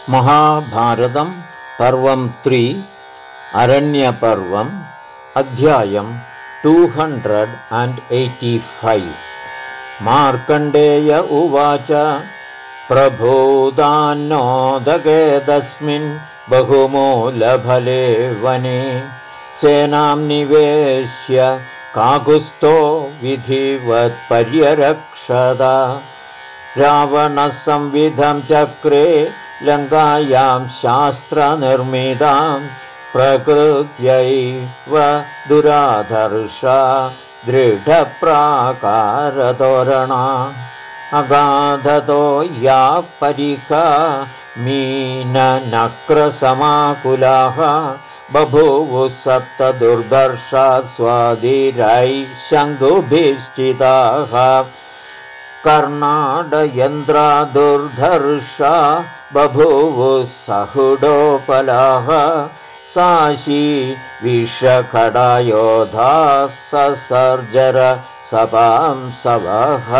महाभारतं पर्वं 3 अरण्यपर्वम् अध्यायं 285 मार्कण्डेय उवाच प्रभूदान्नोदकेदस्मिन् बहुमूलफले वने सेनां निवेश्य काकुस्थो विधिवत् पर्यरक्षत रावणः संविधं चक्रे लङ्कायां शास्त्रनिर्मितां प्रकृत्यैव दुराधर्षा दृढप्राकारतोरणा अगाधतो या परिखा मीननक्रसमाकुलाः बभूवुः सप्त दुर्धर्षा स्वाधीरैः शङ्कुभिश्चिताः कर्णाडयन्द्रा दुर्धर्षा बभूवुः सहुडोपलाः साशी विषखडायोधाः ससर्जर सपांसवः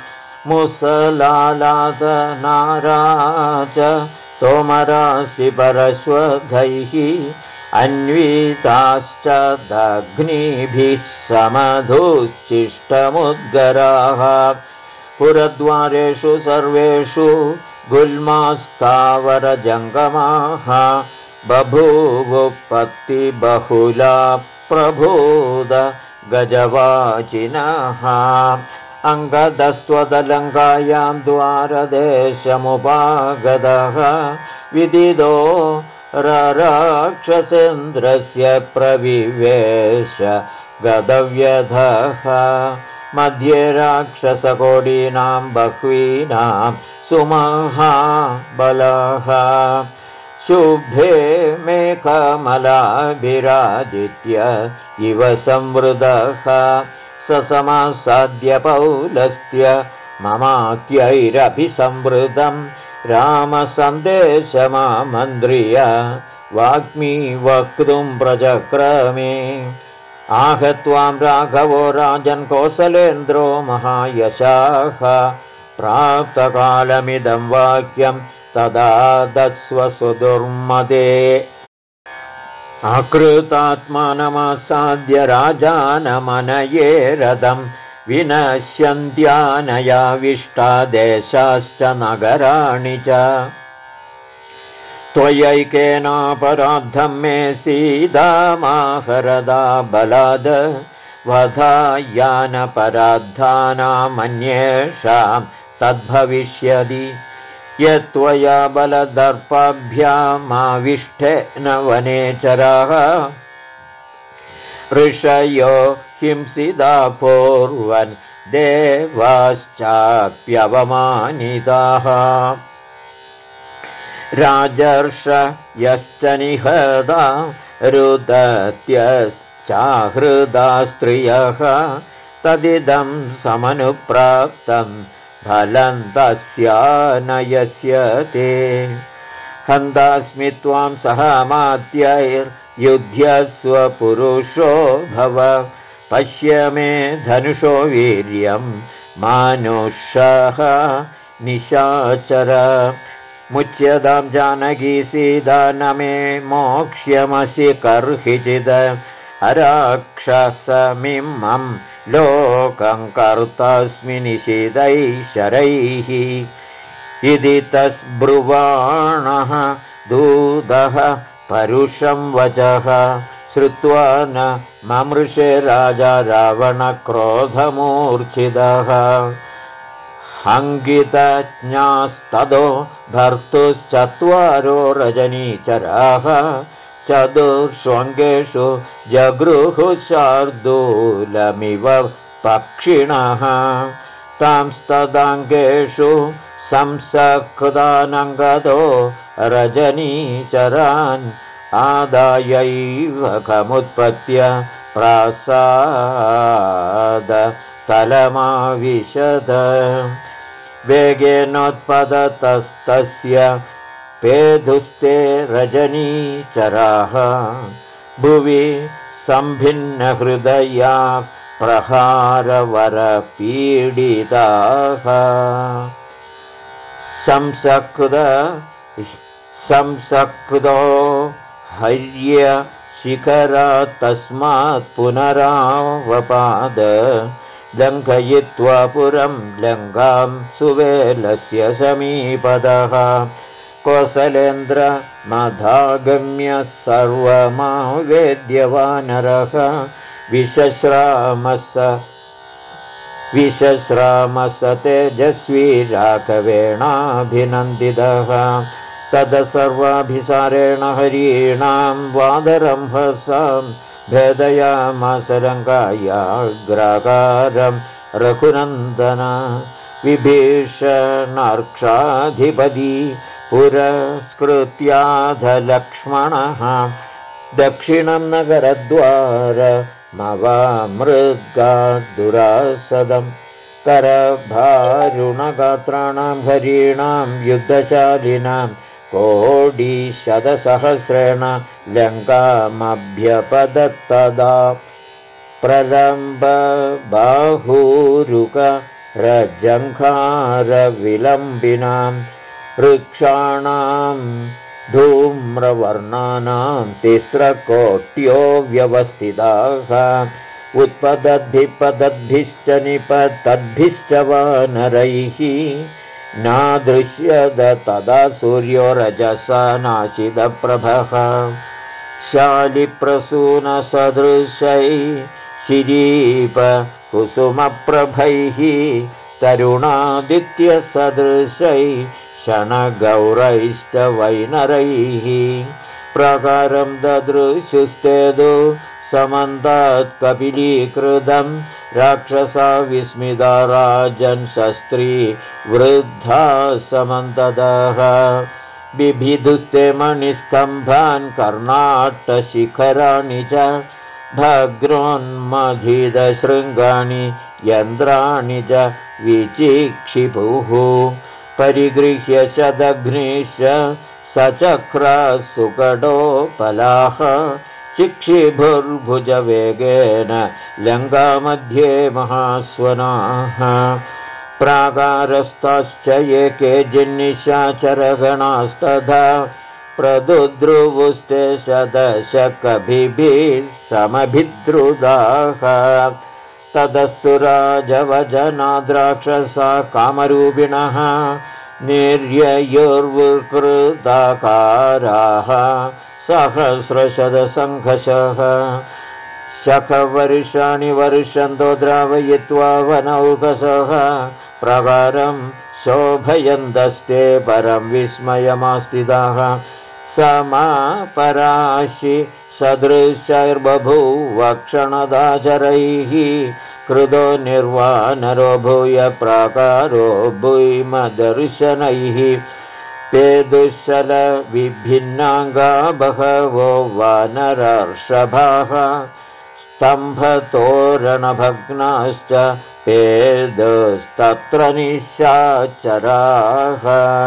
मुसलालादनाराच तोमरासि परश्वधैः अन्विताश्च दग्निभिः समधुश्चिष्टमुद्गराः पुरद्वारेषु सर्वेषु गुल्मास्तावरजङ्गमाः बभूवुपत्तिबहुला प्रभूद गजवाचिनः अङ्गदस्त्वदलङ्कायां द्वारदेशमुपागतः विदितो रराक्षसेन्द्रस्य प्रविवेश गदव्यधः मध्ये राक्षसकोडीनां बह्वीनां सुमहाबलः शुभे मेघमलाभिरादित्य इव संवृतः ससमासाद्य पौलस्त्य ममात्यैरभिसंवृतं रामसन्देशमामन्त्र्य वाग्मी वक्तुं प्रचक्रमे आहत्वां राघवो राजन् कौसलेन्द्रो महायशाः प्राप्तकालमिदं वाक्यं तदा दत्स्वसुदुर्मदे आकृतात्मानमासाद्य राजानमनये रथं विनश्यन्त्यानयाविष्टा देशाश्च नगराणि च त्वयैकेनापराद्धं मे सीतामाहरदा बलाद वधायानपराधानामन्येषां तद्भविष्यति यत्त्वया बलदर्पाभ्यामाविष्ठेन वनेचराः ऋषयो हिंसिता पूर्वन् देवाश्चाप्यवमानिताः राजर्षयश्च निहता रुदत्यश्चाहृदा स्त्रियः तदिदं समनुप्राप्तं फलं तस्यानयस्य ते हन्तास्मि त्वां सहमात्यैर्युध्यस्व पुरुषो भव पश्य मे धनुषो वीर्यं मानुषः निशाचर मुच्यतां जानकी सीता न मे मोक्ष्यमसि कर्हिचिद अराक्षसमिमं लोकं कर्तास्मि निषिदैः शरैः इति तस्ब्रुवाणः दूतः परुषं वचः श्रुत्वा न ममृषे राजा रावणक्रोधमूर्च्छितः हङ्गितज्ञास्ततो भर्तुश्चत्वारो रजनीचराः चतुर्ष्वङ्गेषु जगृहुशार्दूलमिव पक्षिणः तांस्तदाङ्गेषु संसकृतानङ्गतो रजनीचरान् आदायैव कमुत्पत्य प्रासादतलमाविशद वेगेनोत्पततस्तस्य पेधुस्ते रजनीचराः भुवि सम्भिन्नहृदया प्रहारवरपीडिताः संसकृत संसक्तो हर्यशिखरात् तस्मात् पुनरावपाद लङ्घयित्वा पुरं लङ्कां सुवेलस्य समीपतः कोसलेन्द्रमधागम्य सर्वमावेद्यवानरः विश्रामस तेजस्वी राघवेणाभिनन्दितः तद सर्वाभिसारेण हरीणां वादरम्भसां भेदयामास लङ्कायाग्राकारं रघुनन्दन विभीषणार्क्षाधिपती पुरस्कृत्याधलक्ष्मणः दक्षिणं नगरद्वारमवामृगाद्दुरासदं करभारुणगात्राणां हरीणां युद्धशालिनां कोटिशतसहस्रेण लङ्कामभ्यपदत्तदा प्रलम्बबाहूरुकरजङ्घारविलम्बिनां वृक्षाणां धूम्रवर्णानां तिस्रकोट्यो व्यवस्थिताः उत्पतद्भिपतद्भिश्च निपतद्भिश्च वानरैः नादृश्यत तदा सूर्यो रजसा नाशितप्रभः शालिप्रसूनसदृशैः शिरीपकुसुमप्रभैः तरुणादित्यसदृशैः क्षणगौरैश्च वैनरैः प्राकारं ददृशुस्तेदु समन्तात् कपिलीकृतं राक्षसा विस्मिता राजन् शस्त्री वृद्धा समन्ततः बिभिदुस्ते मणिस्तम्भान् कर्णाट्टशिखराणि च भग्रोन्मथितशृङ्गाणि यन्त्राणि च विचिक्षिपुः परिगृह्य शतघ्निश्च सचक्रासुकडोपलाः चिक्षिभुर्भुजवेगेन लङ्कामध्ये महास्वनाः प्राकारस्ताश्च एके जिन्निशाचरगणास्तथा प्रदुद्रुवुस्ते शतशकभिभिः समभिद्रुदाः तदस्तु राजवजनाद्राक्षसा कामरूपिणः निर्ययुर्विकृताकाराः सहस्रशतसङ्घशः शखवर्षाणि वर्षन्तो द्रावयित्वा वनौकसः प्रकारं शोभयन्तस्ते परं विस्मयमास्थिताः समापराशि सदृशैर्बभूव क्षणदाचरैः कृतो निर्वानरो भूय प्राकारो भूमदर्शनैः ते दुःशलविभिन्नाङ्गा बहवो वानरर्षभाः स्तम्भतोरणभग्नाश्च पेदस्तत्र निशाचराः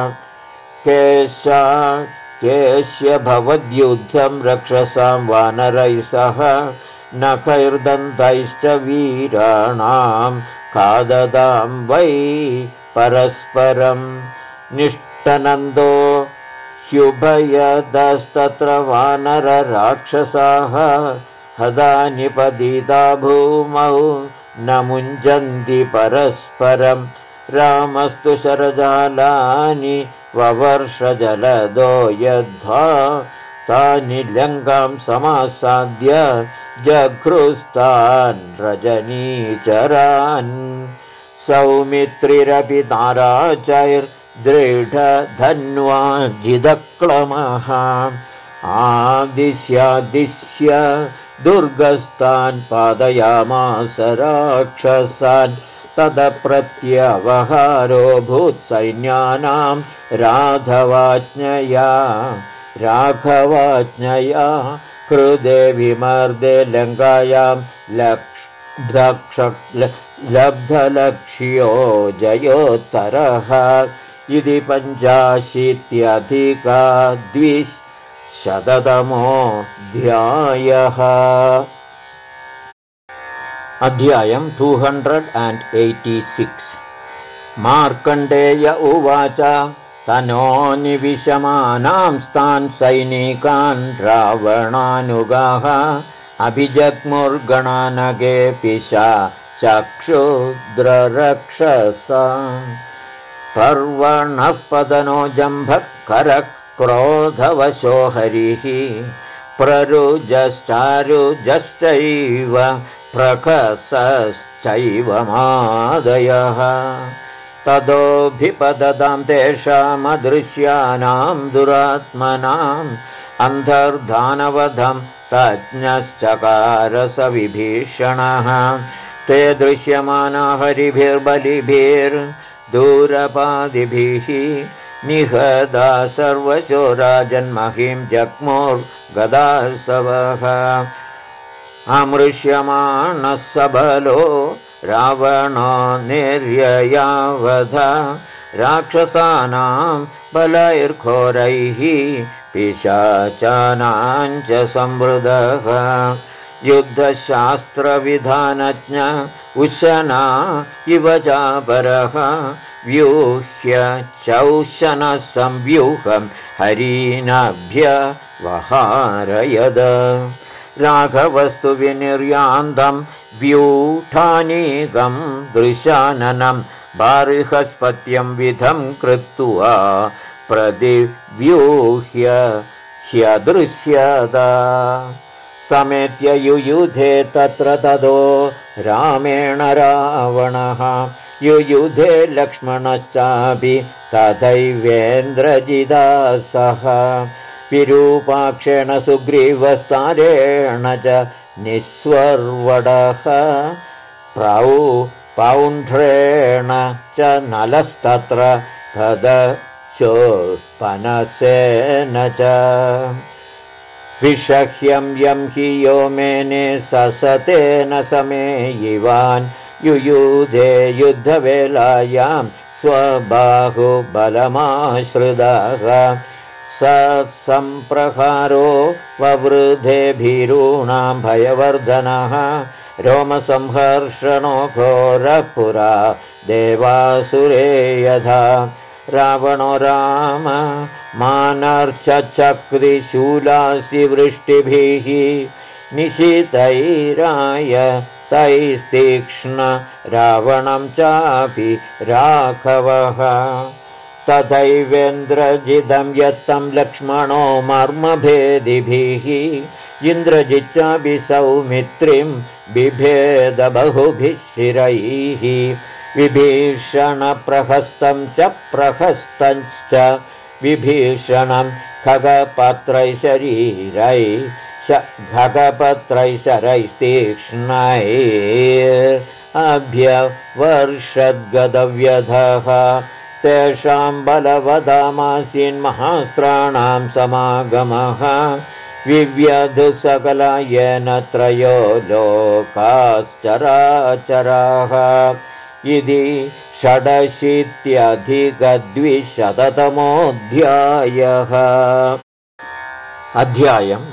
केश्य भवद्युद्धं रक्षसां वानरैः सह नखैर्दन्तैश्च वीराणां खादतां वै परस्परं निष्टनन्दो ह्युभयदस्तत्र वानरराक्षसाः हदा निपतिता भूमौ न मुञ्जन्ति परस्परं रामस्तु शरजालानि ववर्षजलदो यद्धा तानि लङ्कां समासाद्य जघृस्तान् रजनीचरान् सौमित्रिरपि ताराचैर्दृढधन्वाजिदक्लमः आदिश्यादिश्य दुर्गस्तान् पादयामास राक्षसान् तदप्रत्यवहारो भूत्सैन्यानां राघवाज्ञया हृदे विमर्दे लङ्कायां लब्धलक्ष्यो जयोत्तरः इति 85-द्विशततमोऽध्यायः। अध्यायं 286। मार्कण्डेय उवाच तनो निविशमानां स्तान् सैनिकान् रावणानुगाः अभिजग्मुर्गणानगे पिशाचक्षुद्ररक्षसा पर्वणः पदनो जम्भः करः क्रोधवशो हरिः प्ररुजश्चारुजश्चैव प्रकसश्चैव मादयः तदोऽभिपदतां तेषामदृश्यानां दुरात्मनाम् अन्तर्धानवधं तज्ञश्चकार स विभीषणः ते दृश्यमाना हरिभिर्बलिभिर्दूरपादिभिः निहदा सर्वशो राजन्महीं जग्मुर्गदासवः अमृष्यमाणः सबलो रावणो निर्ययावध राक्षसानां बलैर्घोरैः पिशाचानां च संवृदः युद्धशास्त्रविधानज्ञ उशना इव चापरः व्यूह्य चौशनः संव्यूहं हरीनाभ्यवहारयद राघवस्तु विनिर्यान्तं व्यूठानीकं दृशाननं बार्हस्पत्यं विधं कृत्वा प्रतिव्यूह्य ह्यदृश्यत समेत्य युयुधे तत्र तदो रामेण रावणः युयुधे लक्ष्मणश्चापि तथैवेन्द्रजिता सह विरूपाक्षेण सुग्रीवसारेण च निस्वर्वडः पौण्ड्रेण च नलस्तत्र तदशोपनसेन च विषह्यं यं हि यो मेने ससतेन समेयिवान् युयुधे युद्धवेलायां स्वबाहुबलमाश्रितः स सम्प्रहारो ववृधे भीरूणां भयवर्धनः रोमसंहर्षणो घोरः पुरा देवासुरे यथा रावणो राम मानर्चक्रिशूलासि वृष्टिभिः निशितैराय तैस्तीक्ष्ण रावणं चापि राघवः तथैवेन्द्रजितं यत्तं लक्ष्मणो मर्मभेदिभिः इन्द्रजिच्चापि सौमित्रिं बिभेद बहुभिः शिरैः विभीषणप्रहस्तं च प्रहस्तञ्च विभीषणं खगपत्रैशरीरैः तेषां बलवदामासीन्महास्त्राणां समागमः विव्यधुसकलायेन त्रयो लोकाश्चराचराः इति षडशीत्यधिकद्विशततमोऽध्यायः अध्यायम्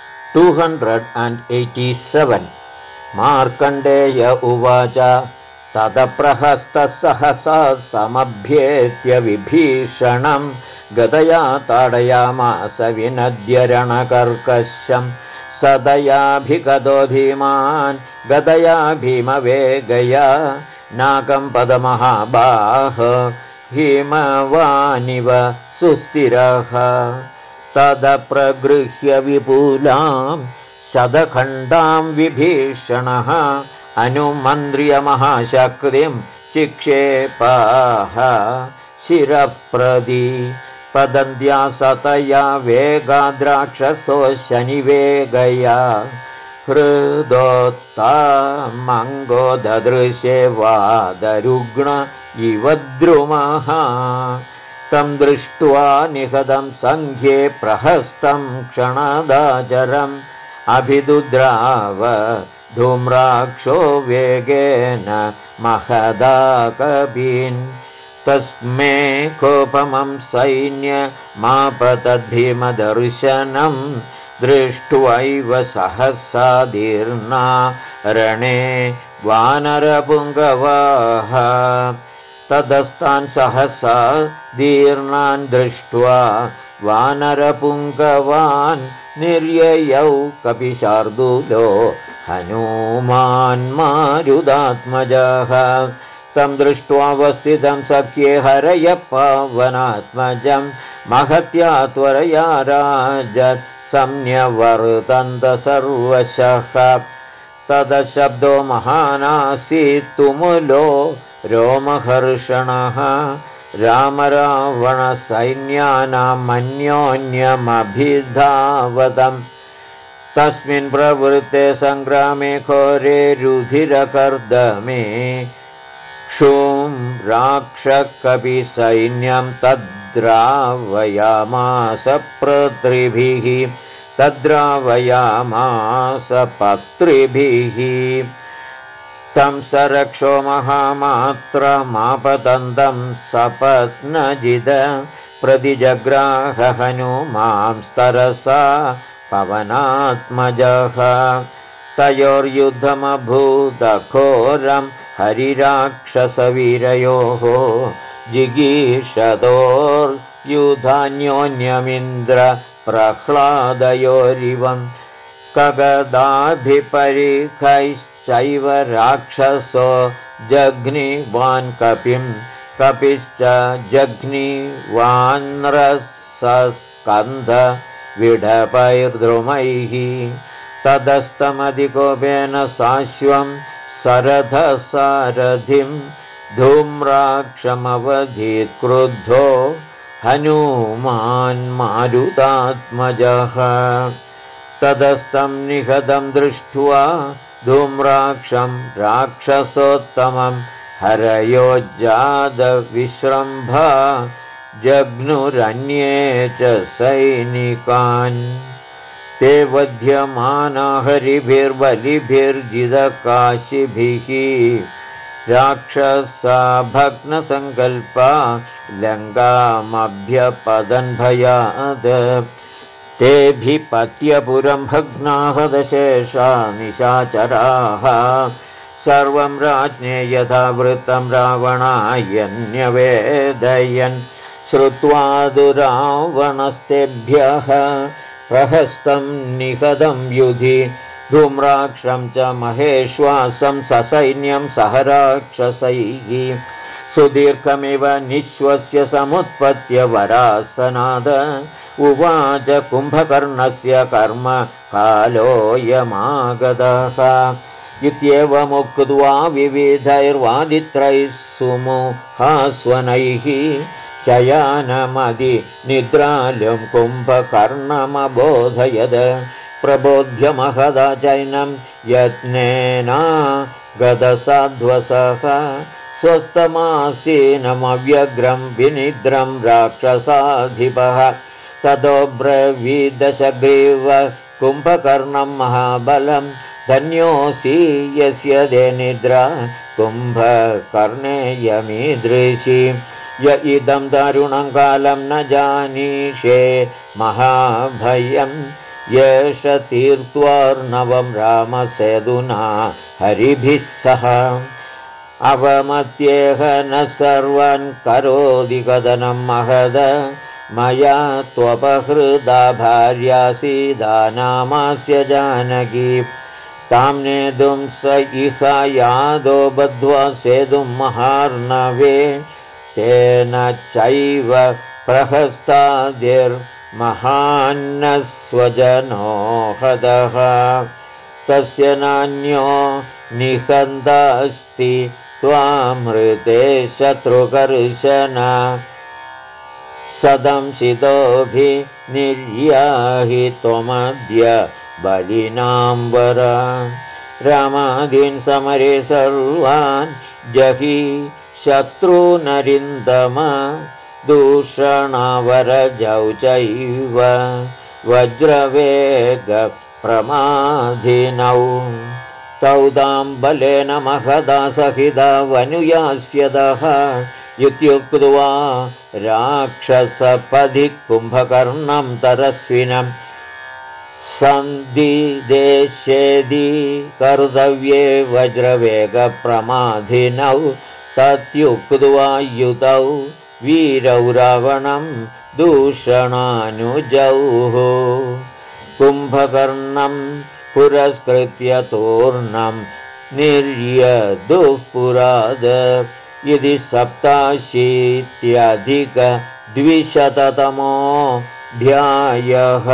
287 मार्कण्डेय उवाच ततप्रहस्तः सहसा समभ्येत्य विभीषणं गदया ताडयामास विनद्य रणकर्कशं सदयाभिगतो धीमान् गदया भीमवेगया नागम्पदमहाबाह हिमवानिव सुस्थिरः तदप्रगृह्य विपुलां शतखण्डां विभीषणः अनुमन्त्र्य महाशक्तिं चिक्षेपाः शिरःप्रति पदन्त्या सतया वेगाद्राक्षसो शनिवेगया हृदोत्तामङ्गो ददृशे वादरुग्ण इव द्रुमः तं दृष्ट्वा निहतं सङ्ख्ये प्रहस्तं क्षणदाचरम् अभिदुद्राव धूम्राक्षो वेगेन महदाकबीन् तस्मै कोपमं सैन्यमापतद्भीमदर्शनं दृष्ट्वैव सहसादीर्णा रणे वानरपुङ्गवाः तदस्तान् सहसा दीर्णान् दृष्ट्वा वानरपुङ्गवान् निर्ययौ कपिशार्दूलो हनूमान्मारुदात्मजः तं दृष्ट्वावस्थितं सख्ये हरय पावनात्मजं महत्या त्वरया राजत् संन्यवर्तन्त सर्वशः तदशब्दो महानासीत् तुमुलो रोमहर्षणः रामरावणसैन्यानामन्योन्यमभिधावतम् तस्मिन् प्रवृत्ते सङ्ग्रामे घोरे रुधिरकर्दमे क्षुं राक्षकपिसैन्यं तद्रावयामास पत्रिभिः तं सरक्षो महामात्रमापतन्तं सपत्नजिद प्रतिजग्राह हनुमांस्तरसा पवनात्मजः तयोर्युद्धमभूतघोरं हरिराक्षसवीरयोः जिगीषतोर्युधान्योन्यमिन्द्र प्रह्लादयोरिवं कगदाभिपरिखैश्चैव राक्षसो जघ्निवान् कपिं कपिश्च जघ्निवान्रसस्कन्ध विडपैर्द्रुमैः तदस्तमधिकोपेन साश्वं सरथसारथिं धूम्राक्षमवधीत् क्रुद्धो हनूमान्मारुतात्मजः तदस्तं निहतं दृष्ट्वा धूम्राक्षं राक्षसोत्तमं हरयो जातविश्रम्भा जघ्नुरन्ये च सैनिकान् ते वध्यमाना हरिभिर्बलिभिर्जितकाशिभिः राक्षसा भग्नसङ्कल्पा लङ्कामभ्यपतन् भयात् तेऽभिपत्यपुरं भग्नाः दशेषा निशाचराः सर्वं राज्ञे यथा वृत्तं रावणाय न्यवेदयन् श्रुत्वा दुरावणस्तेभ्यः प्रहस्तं निहतं युधि धूम्राक्षं च महेश्वासं ससैन्यं सह राक्षसैः सुदीर्घमिव निःश्वस्य समुत्पत्य वरासनाद उवाच कुम्भकर्णस्य कर्म कालोऽयमागतः इत्येवमुक्त्वा विविधैर्वादित्रैः सुमुहास्वनैः शयानमदि निद्रालुं कुम्भकर्णमबोधयद प्रबोध्य महदा चैनं यत्नेना गदसाध्वसः स्वस्तमासीनमव्यग्रं विनिद्रं राक्षसाधिपः ततो ब्रवीदशग्रीव कुम्भकर्णं महाबलं धन्योऽसि यस्य दे निद्रा कुम्भकर्णेयमीदृशि य इदं दारुणं कालं न जानीषे महाभयं येष तीर्त्वार्णवं रामसेतुना हरिभिः सह अवमत्येह न सर्वान् करोति कथनं महद मया त्वपहृदा भार्या सीता नामास्य जानकी तां नेतुं स इह यादो बद्ध्वा सेतुं महार्णवे तेन चैव प्रहस्तादिर्महान्न स्वजनो हतः तस्य नान्यो निहन्तास्ति त्वामृते शत्रुकर्शन सदंशितोऽभिनिर्याहि त्वमद्य बलिनाम्बर रामादीन् समरे सर्वान् जहि शत्रुनरिन्दम दूषणावरजौ चैव वज्रवेगप्रमाधिनौ तौ तां बलेन महदा सहिता वनुयास्यतः इत्युक्त्वा राक्षसपदि कुम्भकर्णं तरस्विनं सन्धिदेशेदि कर्तव्ये वज्रवेगप्रमाधिनौ तत्युक्त्वा युतौ वीरौ रावणं दूषणानुजौः कुम्भकर्णं पुरस्कृत्य तूर्णं निर्यदुःपुराद इति 87-200तमोऽध्यायः।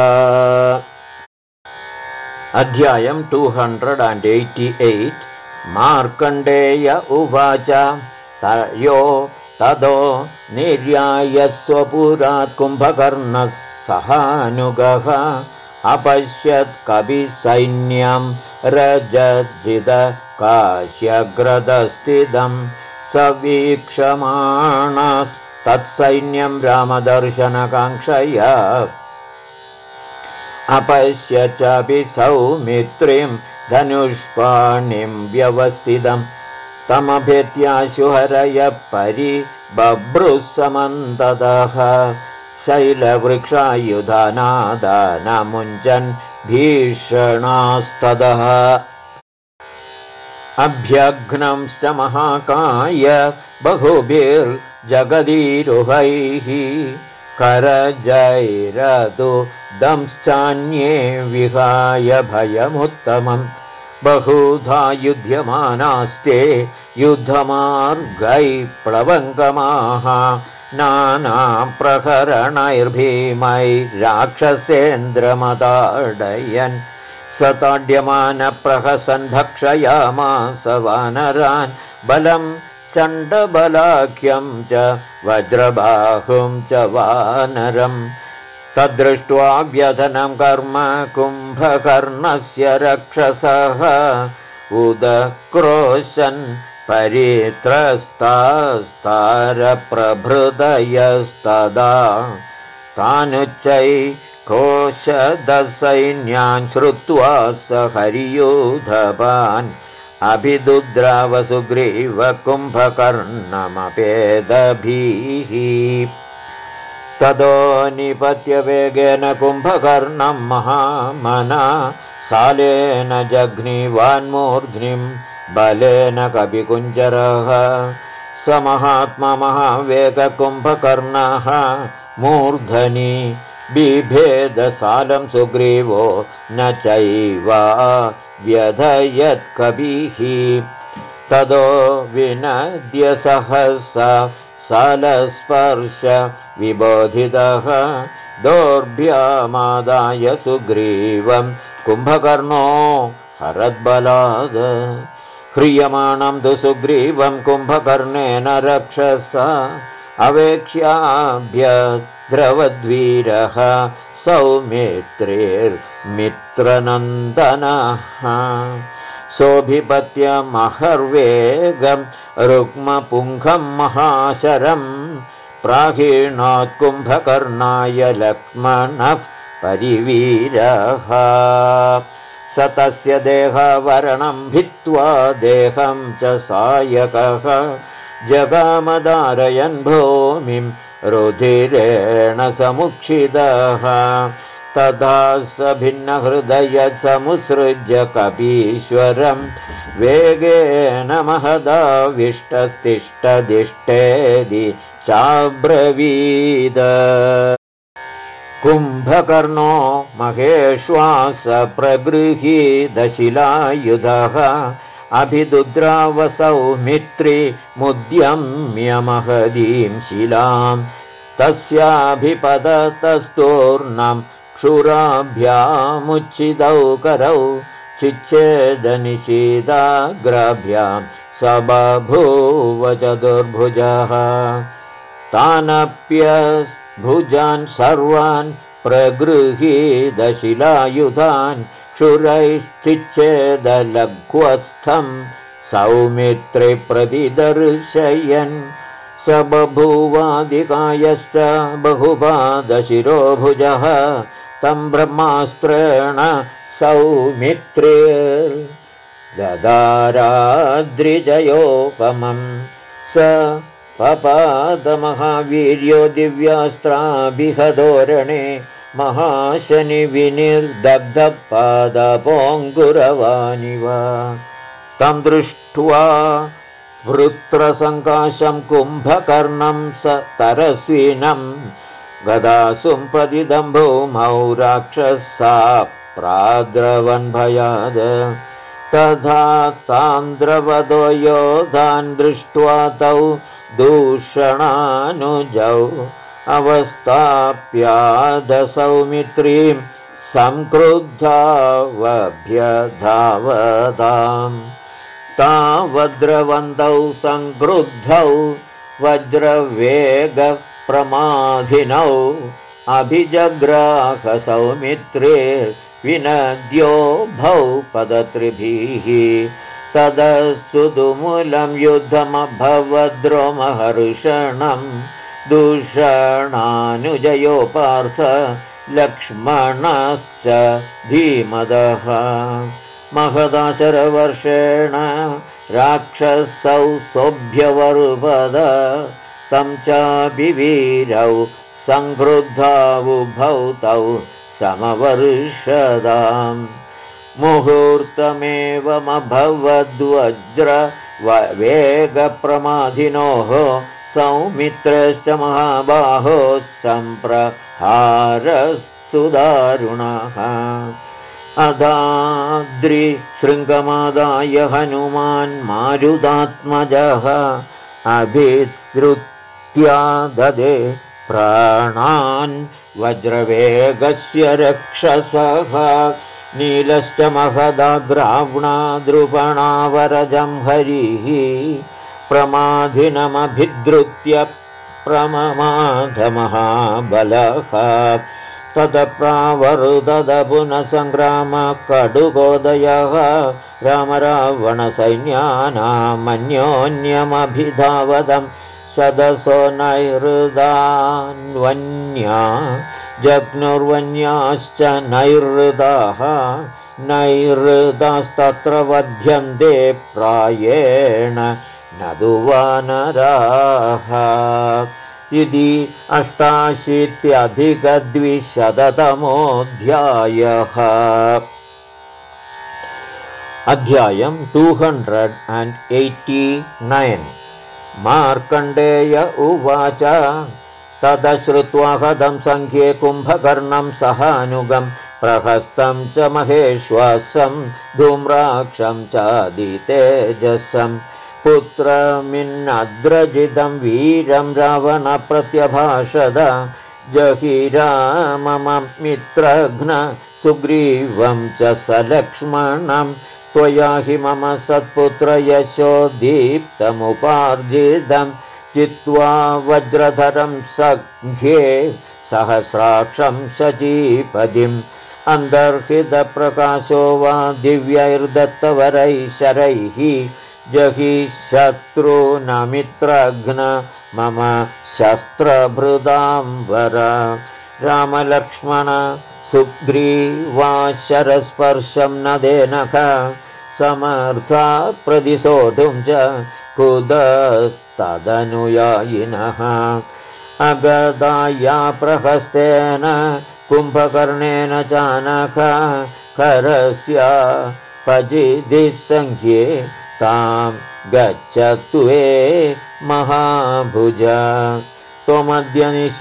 अध्यायं 288 मार्कण्डेय उवाच तयो तदो निर्यायस्वपुरात् कुम्भकर्णः सहानुगः अपश्यत् कपिसैन्यं रजजितकाश्यग्रदस्थितं सवीक्षमाणस्तत्सैन्यं रामदर्शनकाङ्क्षया अपश्य चापि सौमित्रिं धनुष्पाणिं व्यवस्थितं तमभेत्याशुहरय परिबभ्रुसमन्ततः शैलवृक्षायुधानादानमुञ्चन् भीषणास्ततः अभ्यघ्नंश्च महाकाय बहुभिर्जगदीरुहैः करजैरतु दंश्चान्ये विहाय भयमुत्तमम् बहुधा युध्यमानास्ते युद्धमार्गैः प्लवङ्गमाः नानाप्रहरणैर्भीमैराक्षसेन्द्रमताडयन् सताड्यमानप्रहसन् भक्षयामास वानरान् बलं चण्डबलाख्यं च वज्रबाहुं च वानरम् तद्दृष्ट्वा व्यधनं कर्म कुम्भकर्णस्य रक्षसः उदक्रोशन् परित्रस्तास्तारप्रभृतयस्तदा तानुच्चैकोशदसैन्यान् श्रुत्वा स हरियूधवान् अभिदुद्रावसुग्रीव कुम्भकर्णमपेदभिः ततो निपत्य वेगेन कुम्भकर्णं महामना सालेन जघ्निवान्मूर्ध्निं बलेन कपिकुञ्जरः स महात्मा महावेगकुम्भकर्णः मूर्धनि बिभेदसालं सुग्रीवो न चैवा व्यधयत्कपिः ततो विनद्य सहसा सालस्पर्श विबोधितः दोर्भ्यामादाय सुग्रीवं कुम्भकर्णो हरद्बलाद ह्रियमाणं तु सुग्रीवं कुम्भकर्णेन रक्षसा अवेक्ष्याभ्यद्रवद्वीरः सौमित्रिर्मित्रनन्दनः सोऽभिपत्यमहर्वेगं रुक्मपुङ्खं महाशरं प्राहीणात् कुम्भकर्णाय लक्ष्मणः परिवीरः स तस्य देहवरणं भित्त्वा देहं च सायकः जगामदारयन् भूमिं रुधिरेण समुक्षितः तथा स भिन्नहृदय समुत्सृज्य कपीश्वरं वेगेन महदाविष्टतिष्ठदिष्टेदि चाब्रवीद कुम्भकर्णो महेश्वास प्रगृहीतशिलायुधः अभिदुद्रावसौमित्री मुद्यम्य महदीं शिलां तस्याभिपततस्तूर्णं क्षुराभ्यामुच्छिदौ करौ चिच्छेदनिशीदाग्राभ्यां स बभूव चतुर्भुजः तानप्यभुजान् सर्वान् प्रगृहीतशिलायुधान् क्षुरैश्चिच्छेदलघ्वस्थं सौमित्रे प्रतिदर्शयन् स बभूवादिकायश्च बहुपादशिरोभुजः तं ब्रह्मास्त्रेण सौमित्रिर्ददाराद्रिजयोपमं स पपादमहावीर्यो दिव्यास्त्राभिहदोरणे महाशनिविनिर्दग्धपादपोङ्गुरवानिव तं दृष्ट्वा वृत्रसङ्काशं कुम्भकर्णं स तरस्विनं गदासुं पतितं भूमौ राक्षसा प्राद्रवन् भयाद तथा तान्द्रवदो योधान् दृष्ट्वा तौ दूषणानुजौ अवस्थाप्यादसौमित्रीं संक्रुद्धावभ्यधावताम् तावद्रवन्तौ संक्रुद्धौ वज्रवेगप्रमाधिनौ अभिजग्राहसौमित्रे विनद्योभौ पदत्रिभिः तदस्तुतुमूलं युद्धमभवद्रोमहर्षणं दूषणानुजयो पार्थ लक्ष्मणश्च धीमदः महदाशरवर्षेण राक्षसौ सोऽभ्यवर्पद तं चाभिवीरौ संक्रुद्धावुभौ तौ समवर्षदाम् मुहूर्तमेवमभवद्वज्र वेगप्रमाधिनोः सौमित्रश्च महाबाहो सम्प्रहारस्तुदारुणः अदाद्रिशृङ्गमादाय हनुमान् मारुतात्मजः अभिद्रुत्या ददे प्राणान् वज्रवेगस्य रक्षसः नीलश्च महदाग्राव्णा द्रुपणावरजं हरिः प्रमाधिनमभिद्रुत्य प्रममाधमहाबलः ततप्रावरुदद पुनः सङ्ग्राम कटुकोदयः रामरावणसैन्यानामन्योन्यमभिधावदं सदसो नैहृदान्वन्या जग्नुर्वन्याश्च नैहृदाः नैहृदास्तत्र वध्यन्ते प्रायेण नदुवानराः इति 88-200तमोऽध्यायः। अध्यायं 289। मार्कण्डेय उवाच तदश्रुत्वा हतं सङ्ख्ये कुम्भकर्णं सहानुगं प्रहस्तं च महेश्वासं धूम्राक्षं चादितेजसं पुत्रमिन्नद्रजितं वीरं रावणप्रत्यभाषद जहिरामम मित्रघ्न सुग्रीवं च सलक्ष्मणं त्वया हि मम सत्पुत्र यशो दीप्तमुपार्जितं चित्वा वज्रधरं सङ्ख्ये सहस्राक्षं शचीपदिम् अन्तर्हितप्रकाशो वा दिव्यैर्दत्तवरैः शरैः जहि शत्रूनमित्रघ्न मम शस्त्रभृदाम्बर रामलक्ष्मण सुग्रीवाशरस्पर्शं न देनख समर्था प्रतिसोढुं च कुदस्तदनुयायिनः अगदाया प्रहस्तेन कुम्भकर्णेन चानख करस्या पजिदिसङ्ख्ये तां गच्छत्वे महाभुज त्वमद्य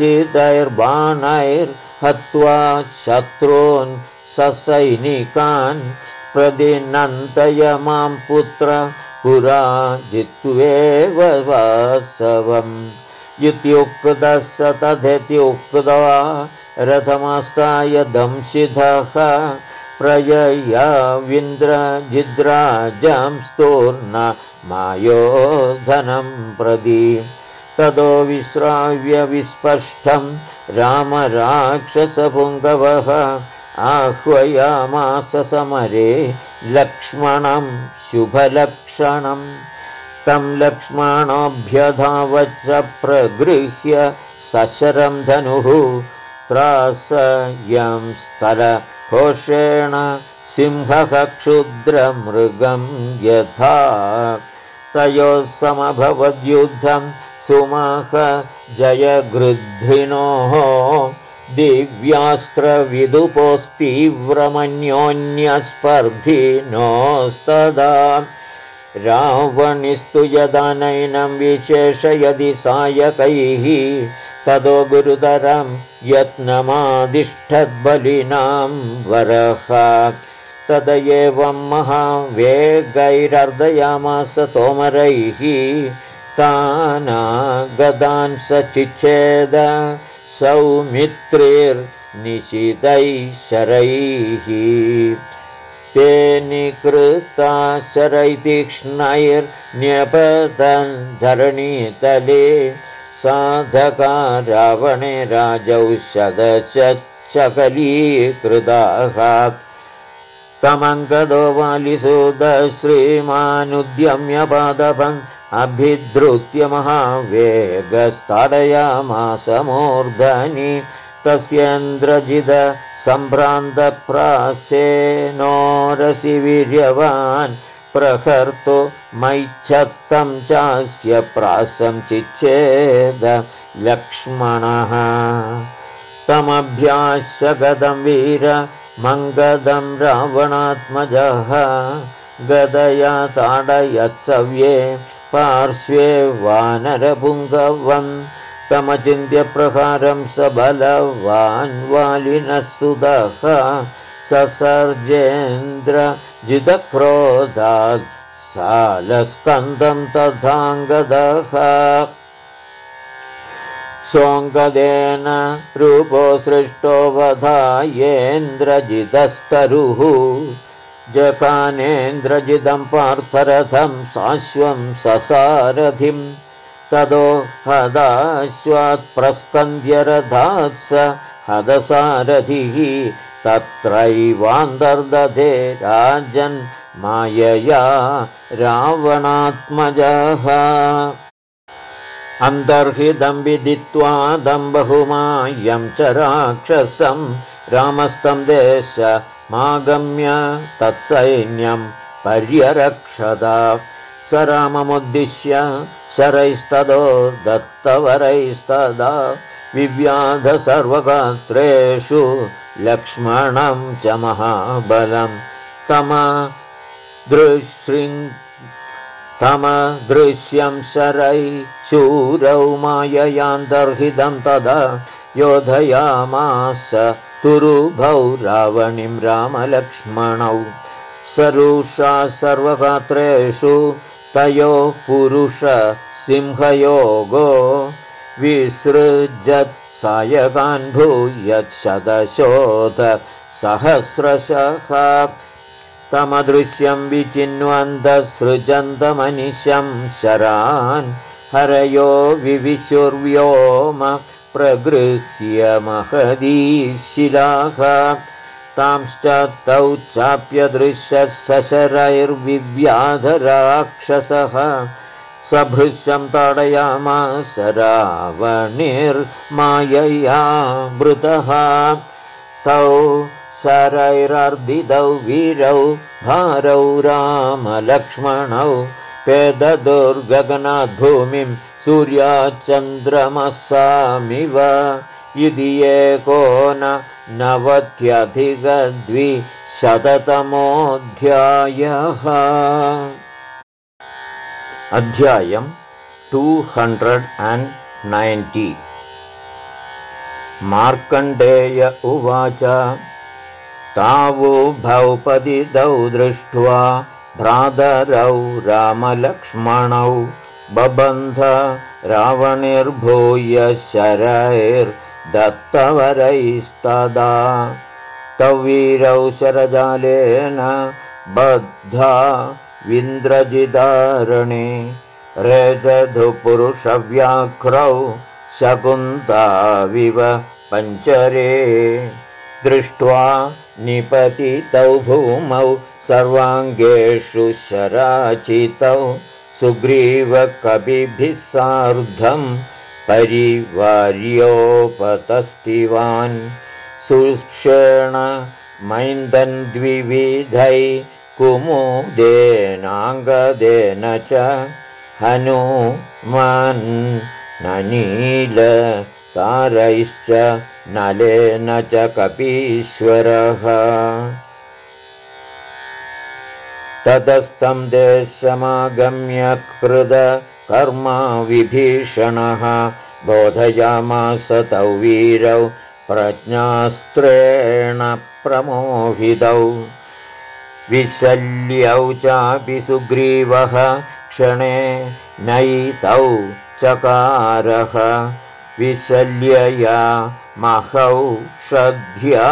निशितैर्बाणैर्हत्वा शत्रून् ससैनिकान् प्रतिनन्तय मां पुत्र पुरा जित्वेव वासवम् इत्युक्तः स तथेत्युक्त्वा रथमास्ताय दंशितः प्रययाविन्द्रजिद्राजं स्तूर्न मायोधनं प्रति ततो विश्राव्य विस्पष्टं रामराक्षसपुङ्गवः आह्वयामास समरे लक्ष्मणं शुभलक्षणम् तं लक्ष्मणोऽभ्यधावच्च प्रगृह्य सशरं धनुः त्रासयं स्थलघोषेण सिंहः क्षुद्रमृगं यथा तयोः समभवद्युद्धं सुमह जयगृध्रिनोः दिव्यास्त्रविदुपोस्तीव्रमन्योन्यस्पर्धिनोस्तदा रावणिस्तु यदा नैनं विशेषयदि सायकैः ततो गुरुतरं यत्नमादिष्ठद्बलिनां वरः तद एवं महावेगैरर्दयामास तोमरैः तानागदान् स चिच्छेद सौमित्रिर्निशितैः शरैः ते निकृता शरैतीक्ष्णैर्न्यपतन् धरणीतले साधका रावणे राजौ शतशकलीकृताः तमङ्गदो वालिसूदश्रीमानुद्यम्य पादपम् अभिद्रुत्य महावेगस्ताडयामास मूर्धनि तस्येन्द्रजिद सम्भ्रान्तप्रासेनोरसि वीर्यवान् प्रहर्तु मैच्छत्तं चास्य प्रासं चिच्छेद लक्ष्मणः तमभ्यास्य गदं वीर मङ्गदं रावणात्मजः गदया ताडयत्सव्ये पार्श्वे वानरपुङ्गवं तमचिन्त्य प्रहारं स बलवान् वालिनस्तुतः ससर्जेन्द्रजिदक्रोधात् सालस्कन्दं तथाङ्गदः सोऽङ्गदेन रूपो सृष्टो वधायेन्द्रजितस्तरुः जपानेन्द्रजिदं पार्थरथं साश्वं ससारथिं ततो हदाश्वात् प्रस्कन्द्यरथात् स हदसारथिः तत्रैवान्तर्दधे राजन् मायया रावणात्मजः अन्तर्हितं विदित्वा दम्बहुमायं च राक्षसं रामस्तं देशमागम्य तत्सैन्यं पर्यरक्षत स राममुद्दिश्य शरैस्तदो दत्तवरैस्तदा विव्याध सर्वगात्रेषु लक्ष्मणं च महाबलं तमदृश्यं शरै शूरौ माययान्तर्हितं तदा योधयामास तुरुभौ रावणिं रामलक्ष्मणौ सरुषा सर्वगात्रेषु तयोः पुरुष सिंहयोगो विसृजत् सायकान् भूयत् शतशोथ सहस्रशः तमदृश्यं विचिन्वन्तसृजन्तमनिशं शरान् हरयो विविशुर्व्योम प्रगृह्य महदीशिलाः तांश्च तौ चाप्यदृश्यः सशरैर्विव्याधराक्षसः सभृशं ताडयामास रावणिर्मायया मृतः तौ शरैरर्दितौ वीरौ भारौ रामलक्ष्मणौ पेददुर्गगनाद्भूमिं सूर्याचन्द्रमसामिव इति एकोननवत्यधिकद्विशततमोऽध्यायः अध्यायं 290 मार्कण्डेय उवाच तावुभौ पतितौ दृष्ट्वा भ्रातरौ रामलक्ष्मणौ बबन्ध रावणिर्भूय शरैर्दत्तवरैस्तदा तौ वीरौ शरजालेन बद्धा विन्द्रजिदारणे रेजधुपुरुषव्याघ्रौ शकुन्ताविव पञ्चरे दृष्ट्वा निपतितौ भूमौ सर्वाङ्गेषु शराचितौ सुग्रीवकपिभिः सार्धं परिवार्योपतस्तिवान् सुषेण मैन्दन् द्विविधै कुमुदेनाङ्गदेन च हनुमान् ननीलतारैश्च नलेन च कपीश्वरः ततस्तं देशमागम्य कृतकर्मा विभीषणः बोधयामास तौ वीरौ प्रज्ञास्त्रेण प्रमोहितौ विशल्यौ चापि सुग्रीवः क्षणे नैतौ चकारः विशल्यया महौ श्रद्ध्या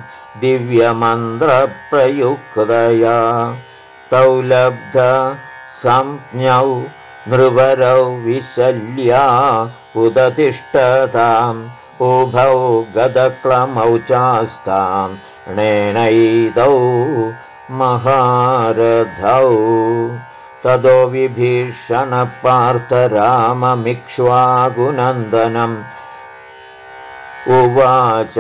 दिव्यमन्त्रप्रयुक्तया तौ लब्ध संज्ञौ नृवरौ विशल्या उदतिष्ठताम् उभौ गदक्लमौ चास्तां नेनैतौ महारथौ ततो विभीषणपार्थराममिक्ष्वाकुनन्दनम् उवाच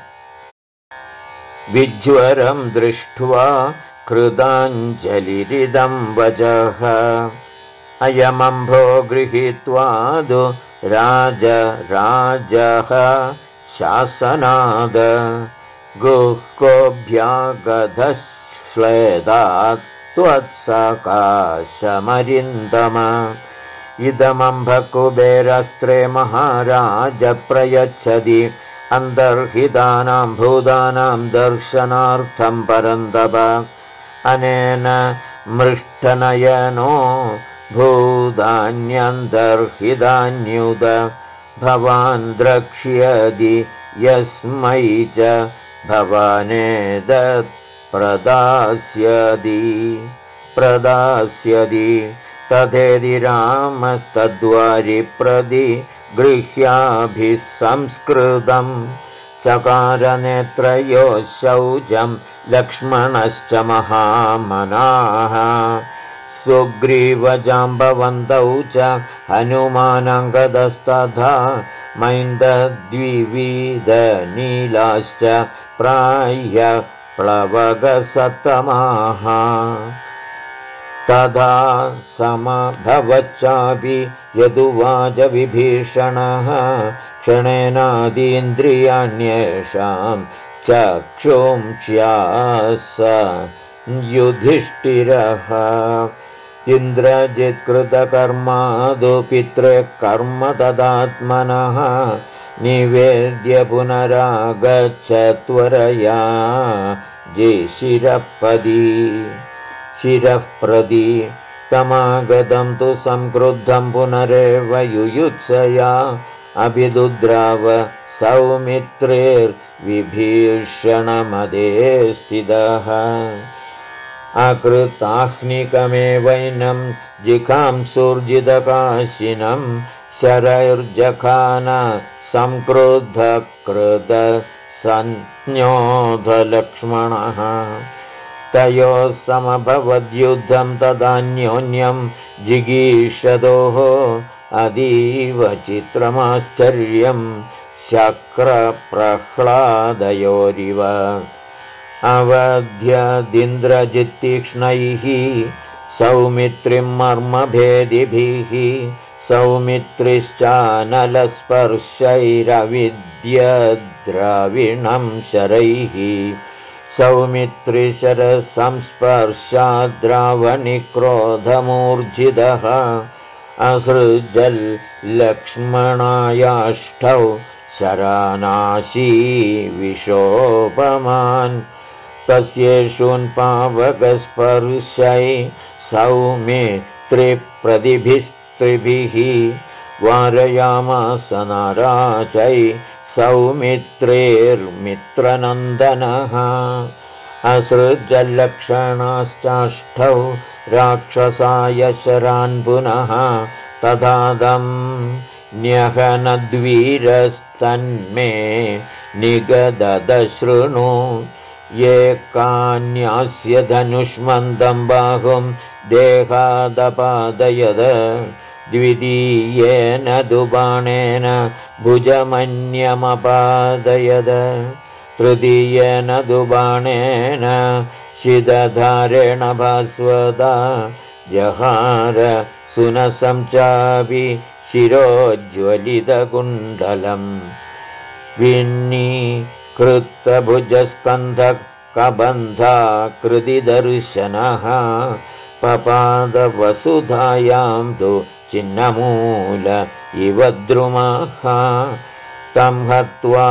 विज्वरं दृष्ट्वा कृताञ्जलिरिदं वचः अयमम्भो गृहीत्वादु राजराजः शासनाद गुह्कोऽभ्यागतश्लेदात् त्वत्सकाशमरिन्दम इदमम्भकुबेरस्त्रे महाराज प्रयच्छति अन्तर्हितानां भूतानां दर्शनार्थं परन्तप अनेन मृष्टनयनो भूतान्यन्तर्हितान्युत भवान् द्रक्ष्यति यस्मै च भवानेतत् प्रदास्यति तथेति रामस्तद्वारि प्रति गृह्याभिः संस्कृतं चकारनेत्रयोः शौचं लक्ष्मणश्च महामनाः सुग्रीवजाम्बवन्तौ च हनुमानङ्गदस्तथा मैन्दद्विविधनीलाश्च प्राय प्लवगसतमाः तदा समभवच्चापि यदुवाच विभीषणः क्षणेनादीन्द्रियाण्येषां चक्षुंस्यास युधिष्ठिरः इन्द्रजित्कृतकर्मादु पित्रे कर्म तदात्मनः निवेद्य पुनरागच्छ त्वरया शिरः प्रति तमागतं तु संक्रुद्धं पुनरेव युयुत्सया अभिदुद्राव सौमित्रेर्विभीषणमदे स्थितः अकृताह्निकमेवैनं जिघांसुर्जितकाशिनं शरैर्जखान संक्रुद्धकृत संज्ञोधलक्ष्मणः तयोः समभवद्युद्धं तदान्योन्यं जिगीषदोः अतीव चित्रमाश्चर्यं शक्रप्रह्लादयोरिव अवध्यदिन्द्रजित्तीक्ष्णैः सौमित्रिं मर्मभेदिभिः सौमित्रिश्चानलस्पर्शैरविद्यद्राविणं शरैः सौमित्रिशरसंस्पर्शाद्रावणिक्रोधमूर्जितः असृजल्लक्ष्मणायाष्टौ शरानाशी विशोपमान् तस्येषून्पावकस्पर्शै सौमित्रिप्रतिभिस्त्रिभिः वारयामास नाराचै सौमित्रेर्मित्रनन्दनः असृजल्लक्षणाश्चाष्टौ राक्षसाय शरान् पुनः तथादं न्यहनद्वीरस्तन्मे निगददशृणु एकान्यास्य धनुष्मन्दं बाहुं देहादपादयद द्वितीयेन दुबाणेन भुजमन्यमपादयद तृतीयेन दुबाणेन शिदधारेण भास्वदा जहार सुनसं चापि शिरोज्ज्वलितकुण्डलम् विन्नीकृतभुजस्कन्धः कबन्धाकृतिदर्शनः पपादवसुधायां तु चिन्नमूल इव द्रुमः तं हत्वा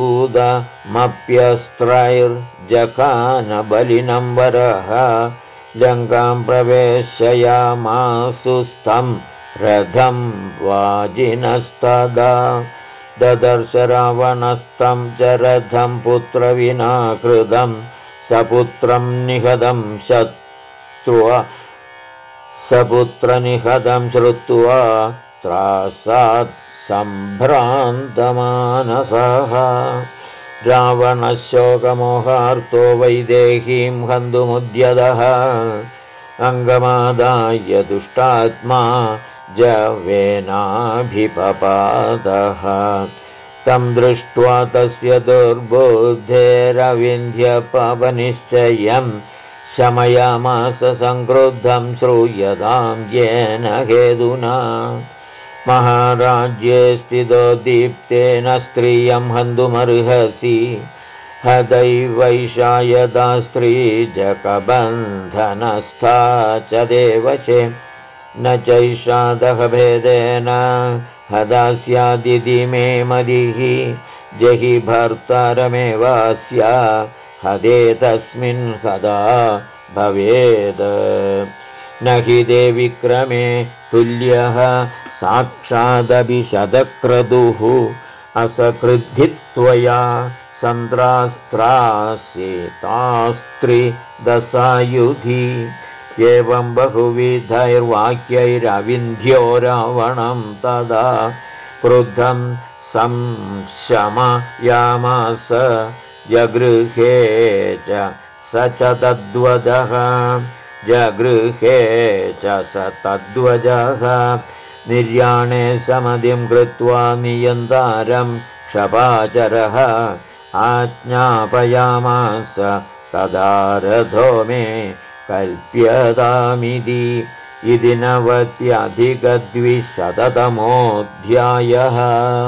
सूदमप्यस्त्रैर्जखानबलिनं वरः लङ्कां प्रवेशयामासुस्तं रथं वाजिनस्तदा ददर्श रावणस्तं च रथं पुत्रविनाकृतं सपुत्रं निहतं सपुत्रनिहतं श्रुत्वा त्रासात् सम्भ्रान्तमानसः रावणशोकमोहार्तो वैदेहीं हन्तुमुद्यतः अङ्गमादाय दुष्टात्मा जवेनाभिपपातः तं दृष्ट्वा तस्य दुर्बुद्धेरविन्ध्यपापनिश्चयं शमयामास संक्रुद्धं श्रूयतां येन हेतुना महाराज्ये स्थितो दीप्तेन स्त्रियं हन्तुमर्हसि हदैवैषा यदा स्त्रीजकबन्धनस्था च देवशे न चैषा दहभेदेन हदा स्यादिति मे मदिः जहि भर्तारमेवास्य हदे तस्मिन् हदा भवेत् न हि ते विक्रमे तुल्यः साक्षादभिशतक्रतुः असकृद्धित्वया सन्द्रास्त्रास्येतास्त्रिदशायुधि एवं बहुविधैर्वाक्यैरविन्ध्यो रावणं तदा क्रुद्धं संशमयामास जगृहे च स च तद्वदः जगृहे च स तद्वजः निर्याणे समधिं कृत्वा नियन्तारं क्षपाचरः आज्ञापयामास तदा रथो मे कल्प्यतामिति इति 90-अधिक-200तमोऽध्यायः।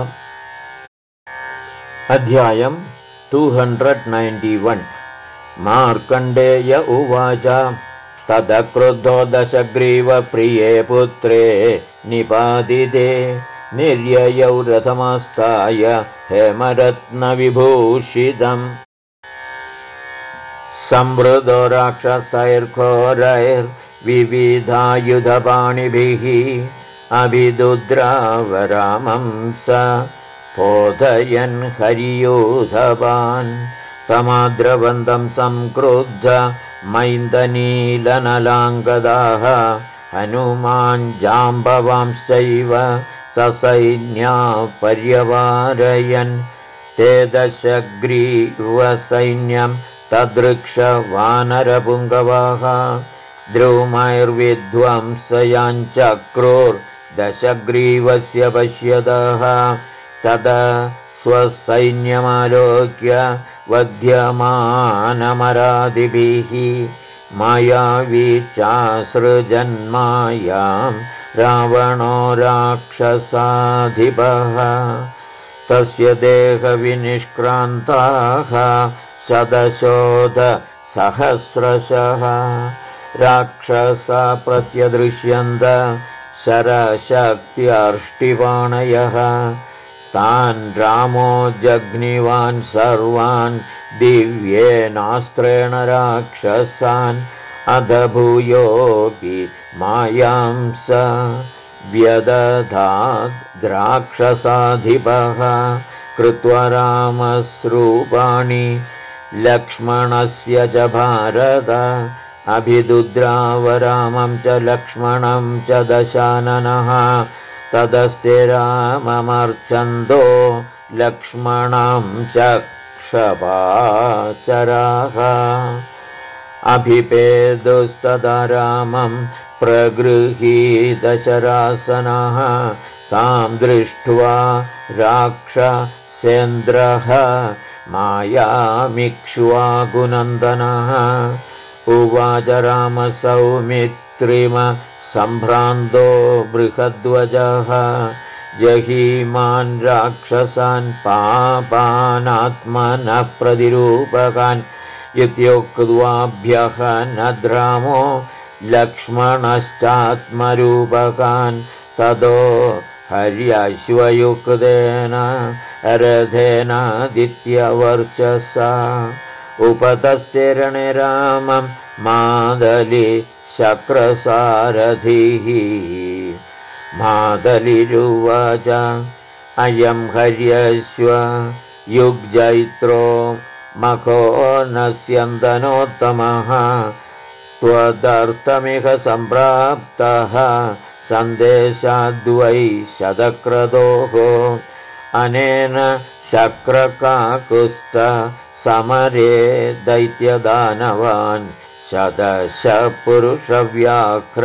अध्यायम् 291 मार्कण्डेय उवाच ततः क्रुद्धो दशग्रीवप्रिये पुत्रे निपातिते निर्ययौ रथमास्थाय हेमरत्नविभूषितम् संवृतो राक्षसैर्घोरैर्विविधायुधपाणिभिः अभिदुद्रावरामं स बोधयन् हरियूथपान् समाद्रवन्तं संक्रुद्ध मैन्दनीलनलाङ्गदाः हनुमान् जाम्बवांश्चैव ससैन्या पर्यवारयन् ते दशग्रीवसैन्यं तदृक्षवानरपुङ्गवाः द्रुमैर्विध्वंसयाञ्चक्रोर्दशग्रीवस्य पश्यतः तदा स्वसैन्यमालोक्य वध्यमानमरादिभिः मायावी चासृजन्मायां रावणो राक्षसाधिपः तस्य देहविनिष्क्रान्ताः शतशोधसहस्रशः राक्षसा प्रत्यदृश्यन्त शरशक्त्यर्ष्टिपाणयः तान् रामो जग्निवान् सर्वान् दिव्येनास्त्रेण राक्षसान् अध भूयोऽपि मायां स व्यदधात् राक्षसाधिपः कृत्वा रामस्रूपाणि लक्ष्मणस्य च भारत अभिदुद्रावरामं च लक्ष्मणं च दशाननः तदस्ते राममर्चन्दो लक्ष्मणं च क्षपाचराः अभिपेदुस्तदा रामं प्रगृहीतशरासनः तां दृष्ट्वा राक्षसेन्द्रः मायामिक्ष्वाकुनन्दनः उवाच रामसौमित्रिमसम्भ्रान्तो बृहद्वजः जहीमान् राक्षसान् पापानात्मनः प्रतिरूपकान् इत्युक्त्वाभ्यः नद्रामो लक्ष्मणश्चात्मरूपकान् ततो हर्यश्वयुक्तेन रथेनादित्यवर्चसा उपतस्तेरणे रामं मादलि शक्रसारथिः मादलिरुवाच अयं हर्यश्व युग्जैत्रो मखो नस्यन्दनोत्तमः त्वदर्थमिह सम्प्राप्तः सन्देशाद्वै शतक्रतोः अनेन शक्रकाकुस्थ समरे दैत्यदानवान् शतशपुरुषव्याघ्र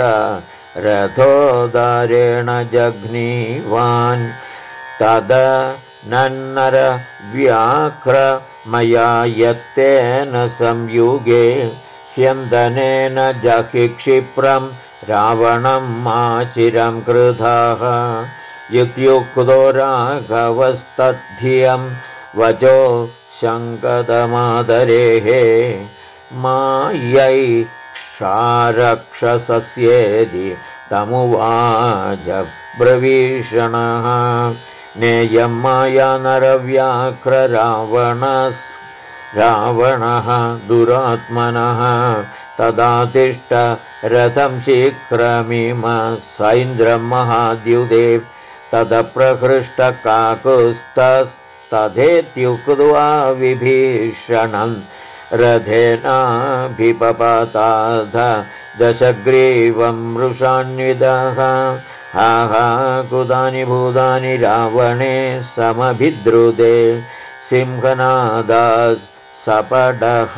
रथोदारेण जघ्नीवान् तदनन्नरव्याघ्र मया यत्तेन संयुगे स्यन्दनेन जहि क्षिप्रं रावणं माचिरं कृधाः इत्युक्तो राघवस्तद्धियं वचो शङ्कतमादरेः मायै क्षारक्षसस्येदि तमुवाच ब्रवीषणः नेयं माया नरव्याघ्र रावणः दुरात्मनः तदातिष्ठ रथं शीघ्रमिम सैन्द्रं महाद्युते तदप्रहृष्टकाकुस्तस्थेत्युक्त्वा विभीषणं रथेनाभिपपाताथ दशग्रीवं मृषान्वितः हा कुतानि भूतानि रावणे समभिद्रुते सिंहनादास् सपडः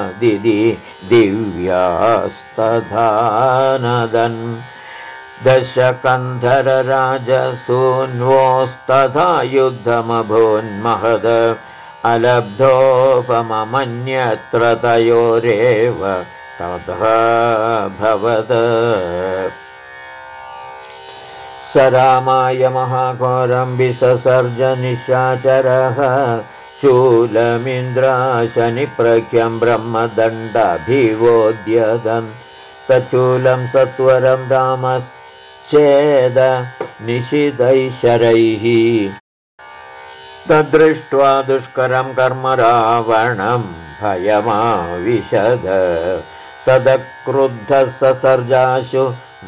दिव्यास्तथानदन् दशकन्धरराजसून्वोस्तथा युद्धमभून्महद अलब्धोपममन्यत्र तयोरेव तथा भवत् स रामाय महाघोरं विससर्ज निशाचरः शूलमिन्द्राशनिप्रख्यं ब्रह्मदण्डाभिवोद्यतं सचूलं सत्वरं रामश्चेद निशितैशरैः तद्दृष्ट्वा दुष्करं कर्म रावणं भयमाविशद तदक्रुद्धः ससर्जाशु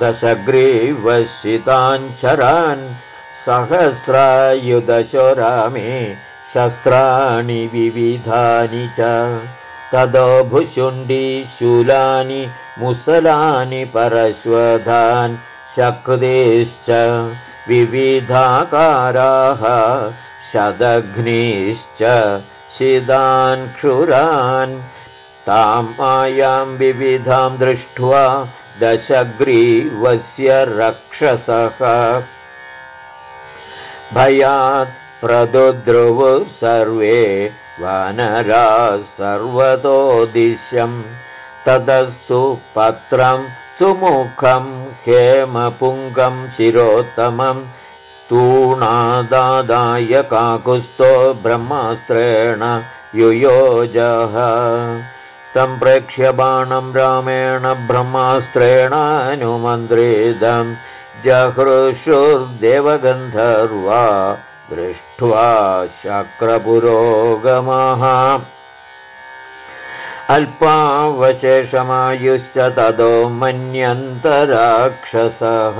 दशग्रीवशिताञ्चरान् सहस्रायुधशो रामे शस्त्राणि विविधानि च ततो भुशुण्डी शूलानि मुसलानि परश्वधान् शक्रेश्च विविधाकाराः शदघ्निश्च शिदान् क्षुरान् तां मायां विविधां दृष्ट्वा दशग्रीवस्य रक्षसः भयात् प्रदुद्रुवुः सर्वे वानराः सर्वतो दिश्यम् ततस्तु पत्रं सुमुखं हेमपुङ्गं शिरोत्तमं तूणादादाय काकुस्थो ब्रह्मास्त्रेण युयोजः सम्प्रेक्ष्य बाणं रामेण ब्रह्मास्त्रेणानुमन्त्रितं जहृषुर्देवगन्धर्वा दृष्ट्वा शक्रपुरोगमः अल्पावशेषमायुश्च ततो मन्यन्तराक्षसः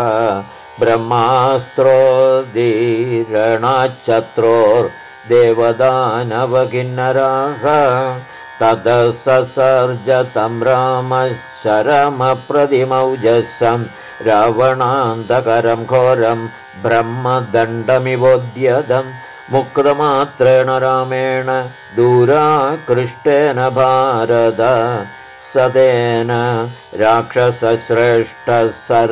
ब्रह्मास्त्रोदीरणाच्छत्रोर्देवदानवकिन्नराः ततः ससर्ज तं रामः शरमप्रतिमौजसं रावणान्तकरं घोरं ब्रह्मदण्डमिवोद्यतं मुक्तमात्रेण रामेण दूराकृष्टेन भारत सतेन राक्षसश्रेष्ठः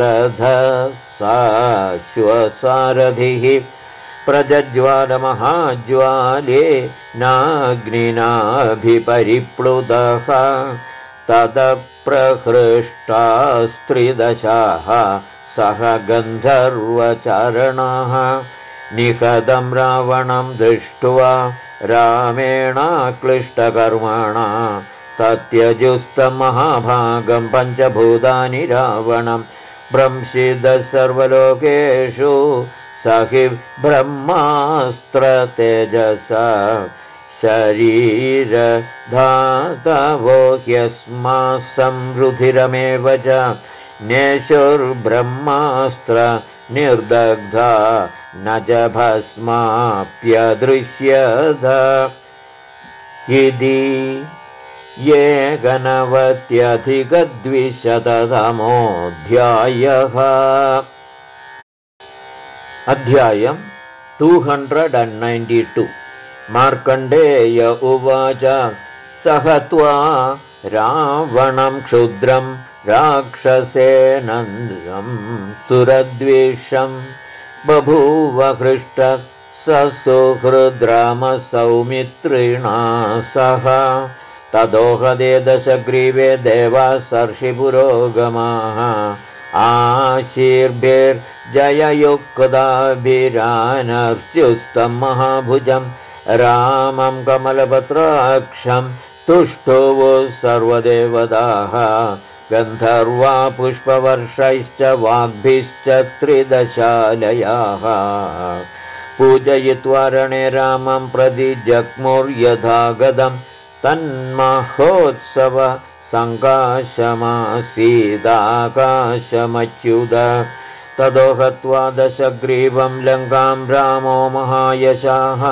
सरथसाश्वसारथिः प्रजज्वालमहाज्वाले नाग्निनाभिपरिप्लुतः ततप्रहृष्टास्त्रिदशाः सह गन्धर्वचारणाः निहतं रावणं दृष्ट्वा रामेणाक्लिष्टकर्मणा सत्यजुस्तमहाभागं पञ्चभूतानि रावणं भ्रंशितः सर्वलोकेषु स हि ब्रह्मास्त्रतेजसा शरीरधातवो ह्यस्मात् संरुधिरमेव च नेशुर्ब्रह्मास्त्र निर्दग्धा न च भस्माप्यदृश्यत इति एकनवत्यधिकद्विशततमोऽध्यायः। अध्यायम् 292 मार्कण्डेय उवाच सह त्वा रावणं क्षुद्रं राक्षसेनन्दं सुरद्वेषं बभूव हृष्टः स सुहृद्रामसौमित्रिणा सह तदोहदे दशग्रीवे देवासर्षिपुरोगमाः आशीर्भिर्जययुक्ताभिरानर्स्युस्तं महाभुजं रामं कमलपत्राक्षं तुष्टुवो सर्वदेवताः गन्धर्वा पुष्पवर्षैश्च वाग्भिश्च त्रिदशालयाः पूजयित्वा रणे रामं प्रति जग्मुर्यथागतं तन्महोत्सव सङ्काशमासीदाकाशमच्युत ततो हत्वा दशग्रीवं लङ्कां रामो महायशाः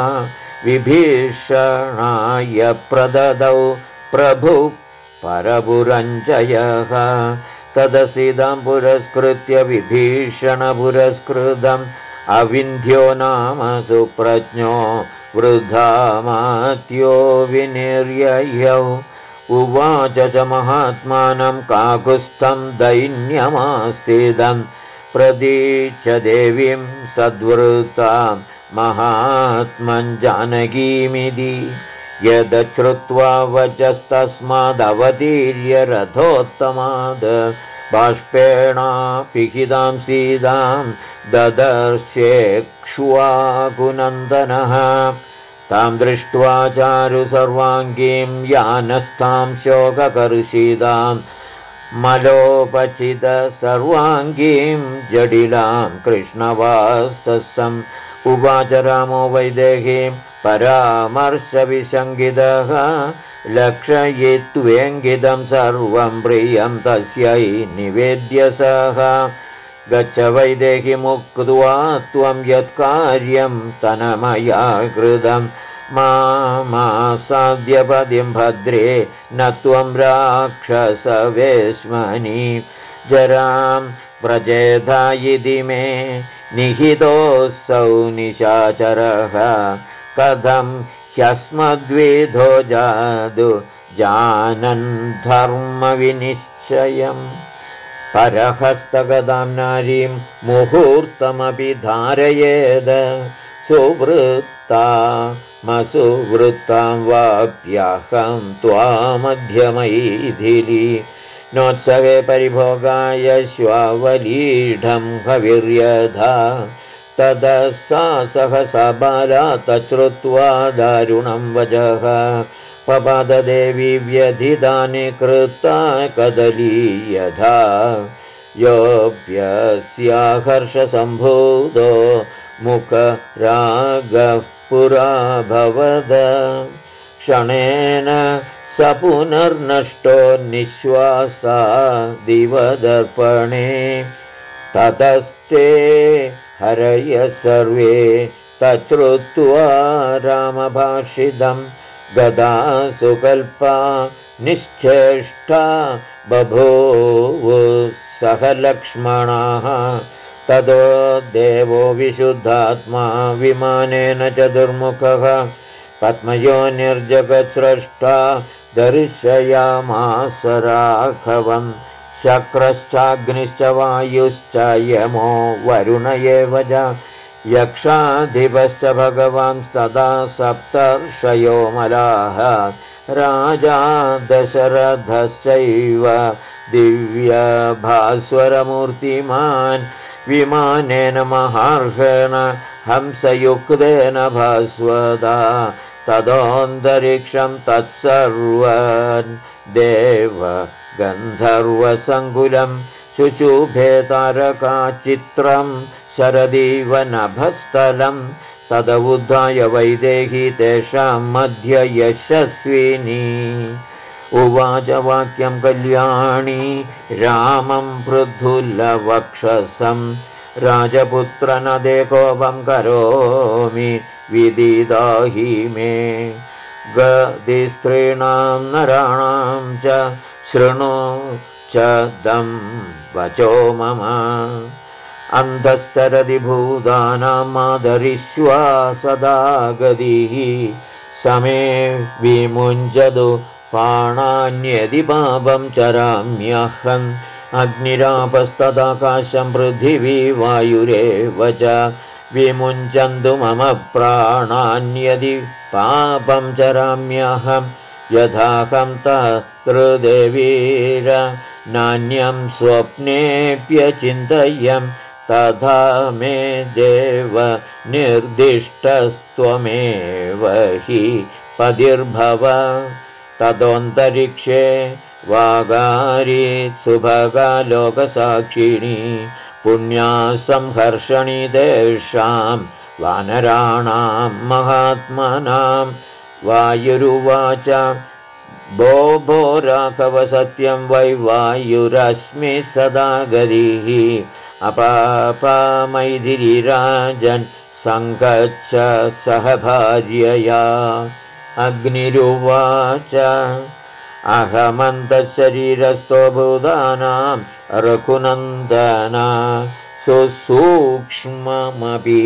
विभीषणाय प्रददौ प्रभु परपुरञ्जयः तदसीतां पुरस्कृत्य विभीषणपुरस्कृतम् अविन्ध्यो नाम सुप्रज्ञो वृद्धामात्यो विनिर्ययौ उवाच च महात्मानं काकुत्स्थं दैन्यमास्तिदं प्रतीच्य देवीं सद्वृतां महात्मन् जानकीमिति यदश्रुत्वा वचस्तस्मादवतीर्य रथोत्तमाद् बाष्पेणापिहितां सीतां ददर्शेक्ष्वाकुनन्दनः तां दृष्ट्वा चारु सर्वाङ्गीं यानस्थां शोककर्षितां मलोपचित सर्वाङ्गीं जडिलां कृष्णवाससम् उवाच रामो वैदेहीं परामर्शविसङ्गितः लक्षयित्वेङ्गितं सर्वं प्रियं तस्यै निवेद्य सः गच्छ वैदेहीमुक्त्वा त्वं यत्कार्यं तनमया कृतं मासाद्यपदिं भद्रे न त्वं राक्षसवेश्मनि जरां व्रजेधा इति मे निहितोऽसौ निशाचरः कथं ह्यस्मद्विधो जादु जानन् धर्मविनिश्चयम् परहस्तगदां नारीं मुहूर्तमपि धारयेद सुवृत्तामसुवृत्तां वाप्याहं त्वामध्यमैथिली नोत्सवे परिभोगाय श्वावलीढं हविर्यधा ततः सा सहसा बाला तच्छ्रुत्वा दारुणं वचः पपाददेवी व्यधिदानि कृता कदलीयथा योऽप्यस्याहर्षसम्भूतो मुखरागः पुरा भवद क्षणेन स पुनर्नष्टो निःश्वासादिवदर्पणे ततस्ते हरय सर्वे तच्छ्रुत्वा रामभाषितं गदा सुकल्पा निश्चेष्टा बभूवुः सह लक्ष्मणाः ततो देवो विशुद्धात्मा विमानेन चतुर्मुखः पद्मयोनिर्जगत्स्रष्टा दर्शयामास राघवं शक्रश्चाग्निश्च वायुश्च यमो वरुण एव च यक्षाधिपश्च भगवान् सदा सप्तर्षयो मलाः राजा दशरथश्चैव दिव्यभास्वरमूर्तिमान् विमानेन महार्षेण हंसयुक्तेन भास्वदा तदोऽन्तरिक्षं तत्सर्वन् देव गन्धर्वसङ्कुलं शुशुभे तारकाचित्रं शरदीव नभस्थलं तदबुद्धाय वैदेही तेषां मध्य यशस्विनी उवाच वाक्यं कल्याणी रामं पृथुलवक्षसं राजपुत्रनदे कोपं करोमि विदिदाहि मे गदिस्त्रीणां नराणां च शृणु च दं वचो मम अन्धश्चरति भूतानां मादरिष्वा सदा गतिः समे विमुञ्चतु पाणान्यदि पापं चराम्यहम् अग्निरापस्तदाकाशं पृथिवी वायुरेव च विमुञ्चन्तु मम प्राणान्यदि पापं चराम्यहं यथाहं तत्कृदेवीर नान्यं स्वप्नेऽप्यचिन्तयं तथा मे देव निर्दिष्टस्त्वमेव हि पतिर्भव तदोऽन्तरिक्षे वागारी सुभगालोकसाक्षिणी पुण्या संहर्षणी तेषां वानराणां महात्मनां वायुरुवाच भो भो राघव सत्यं वै वायुरस्मि सदा गतिः अपापमैथिरीराजन् सङ्गच्छ सह भार्यया अग्निरुवाच अहमन्तशरीरस्थो भूतानां रघुनन्दना सुसूक्ष्ममपि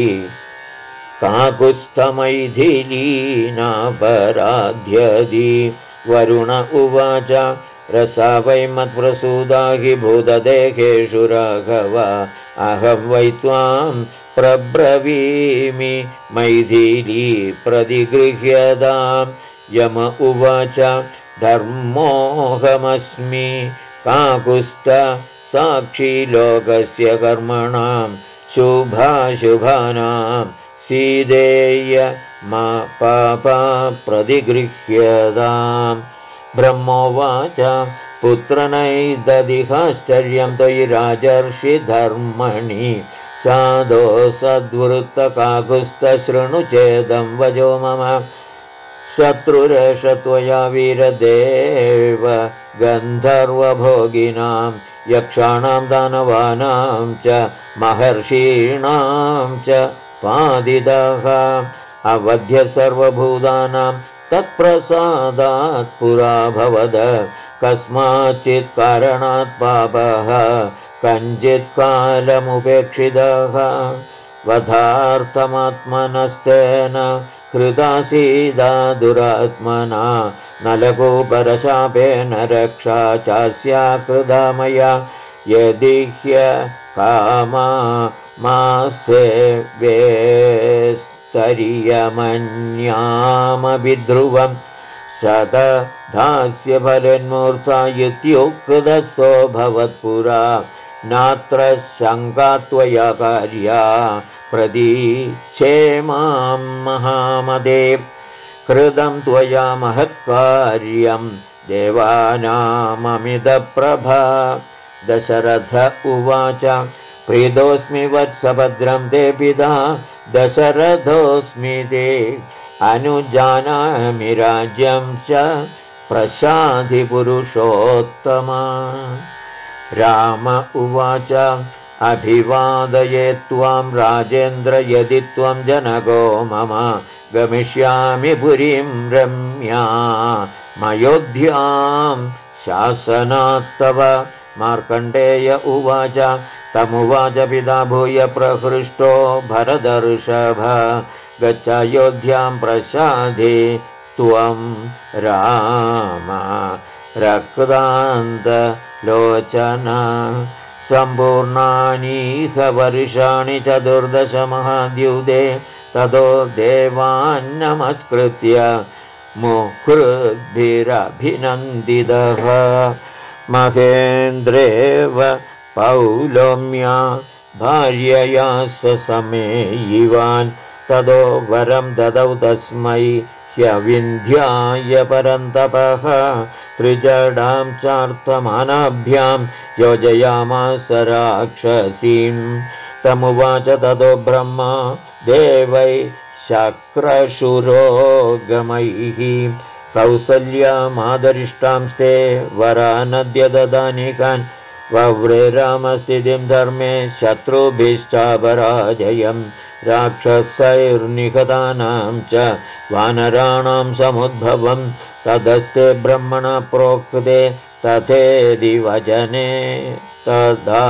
काकुत्स्थमैथिलीनापराध्यति वरुण उवाच रसा वै मत्प्रसूता हि भूतदेहेषु राघव अहं वै त्वां प्रब्रवीमि मैथिली प्रतिगृह्यतां यम उवाच धर्मोऽहमस्मि काकुत्स्थ साक्षी लोकस्य कर्मणां शुभाशुभानां सीदेय मा पापा प्रतिगृह्यताम् ब्रह्मोवाच पुत्रनैददिहाश्चर्यं त्वयि राजर्षि धर्मणि साधो सद्वृत्तकाकुत्स्थ शृणु चेदं वजो मम शत्रुरेष त्वया वीरदेव गन्धर्वभोगिनां यक्षाणां दानवानां च महर्षीणां च पादितः अवध्य सर्वभूतानां तत्प्रसादात् पुरा भवद कस्माच्चित् कारणात् पापः कञ्चित् कालमुपेक्षितः वधार्थमात्मनस्तेन कृतासीदा दुरात्मना नलकूपरशापेन रक्षा चास्या कृता मया यदि ह्यकामा मासे वेस्तर्यमन्यामभिध्रुवं शतधास्यफलेन्मूर्ता इत्युक्तस्थो भवत्पुरा नात्र शङ्का त्वया कार्या प्रतीक्षेमां महामदे कृतं त्वया महत्कार्यं देवानाममितप्रभा दशरथ उवाच प्रीतोऽस्मि वत्सभद्रं ते पिता दशरथोऽस्मि ते अनुजानामि राज्यं च प्रशान्ति पुरुषोत्तमा राम उवाच अभिवादये त्वां राजेन्द्र यदि त्वं जनको मम गमिष्यामि पुरीं रम्या मयोध्यां शासनात्तव मार्कण्डेय उवाच तमुवाच पिता भूय प्रहृष्टो भरदर्षभ गच्छ अयोध्यां प्रसादे त्वं राम रक्तान्तलोचना सम्पूर्णानीह वर्षाणि 14 महाद्युते ततो देवान् नमस्कृत्य मुहुर्भिरभिनन्दितः महेन्द्रेव पौलोम्या भार्यया समेयिवान् ततो वरं ददौ तस्मै ह्यविन्ध्याय परन्तपः त्रिजडां चार्थमानाभ्यां योजयामास राक्षसीं तमुवाच ततो ब्रह्मा देवै शक्रशुरोगमैः कौसल्यामादरिष्टांस्ते वरानद्य ददानिकान् वव्रे रामस्थितिं धर्मे शत्रुभिश्चापराजयम् राक्षसैर्निहतानां च वानराणां समुद्भवम् तदस्ते ब्रह्मणा प्रोक्ते तथेदि वचने तदा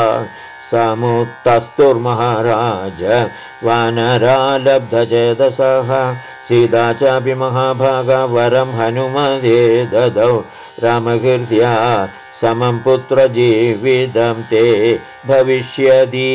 समुत्तस्तुर्महाराज वानरा लब्धचेतसः सीता चापि महाभागा वरं हनुमते ददौ रामकीर्त्या समं पुत्रजीवितं ते भविष्यति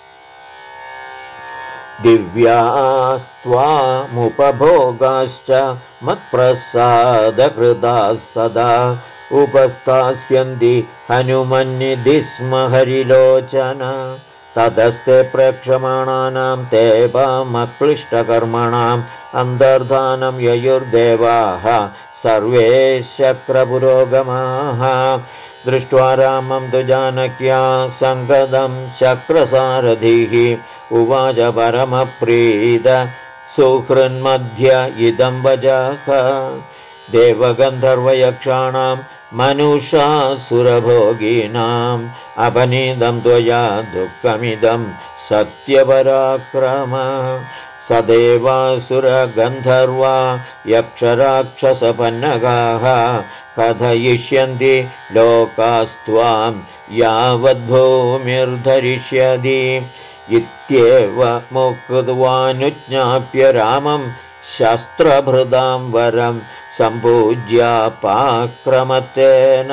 दिव्यास्त्वामुपभोगाश्च मत्प्रसादकृताः सदा उपस्थास्यन्ति हनुमन्निधि स्म हरिलोचन ततस्ते प्रेक्षमाणानां तेपामक्लिष्टकर्मणाम् अन्तर्धानं ययुर्देवाः सर्वे शक्रपुरोगमाः दृष्ट्वा रामं तु जानक्या सङ्गदं शक्रसारथिः उवाच परमप्रीत सुहृन्मध्य इदं वचः देवगन्धर्वयक्षाणां मनुषासुरभोगिनाम् अपनीतं त्वया दुःखमिदं सत्यपराक्रम सदेवासुरगन्धर्वा यक्षराक्षसपन्नगाः कथयिष्यन्ति लोकास्त्वां यावद्भूमिर्धरिष्यति इत्येव मुक्त्वानुज्ञाप्य रामं शस्त्रभृदां वरं सम्पूज्यापाक्रमत्तेन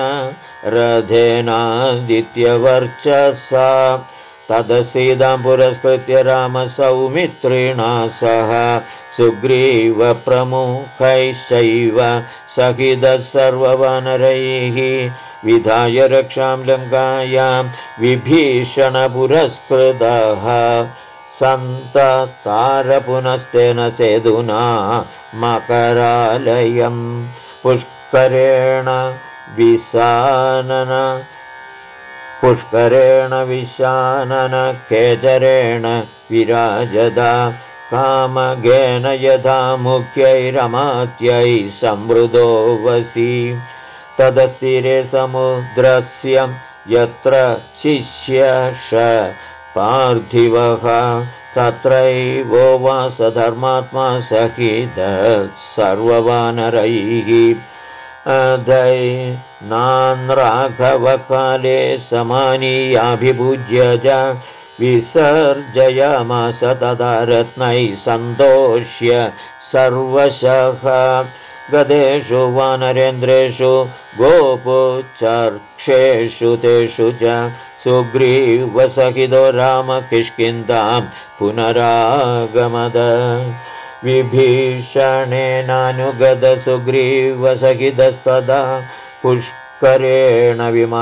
रथेनादित्यवर्चसा तदसीदां पुरस्कृत्य रामसौमित्रिणा सह सुग्रीवप्रमुखैश्चैव सहितः सर्ववानरैः विधाय रक्षां लङ्कायां विभीषणपुरस्कृतः सन्ततारपुनस्तेन सेदुना मकरालयं पुष्करेण विशानन केचरेण विराजदा कामगेन यथा मुख्यैरमात्यैः संवृतो वसि तदस्तीरे समुद्रस्य यत्र शिष्यश पार्थिवः तत्रैवोवास धर्मात्मा सहितः सर्ववानरैः दैनान्राघवकाले समानीयाभिभुज्य च विसर्जयामास तदा रत्नैः सन्तोष्य सर्वशः गदेषु वानरेन्द्रेषु गोपुचर्क्षेषु तेषु च सुग्रीवसहितो राम किष्किन्धां पुनरागमद विभीषणेनानुगत सुग्रीवसहितस्तदा पुष्पकेण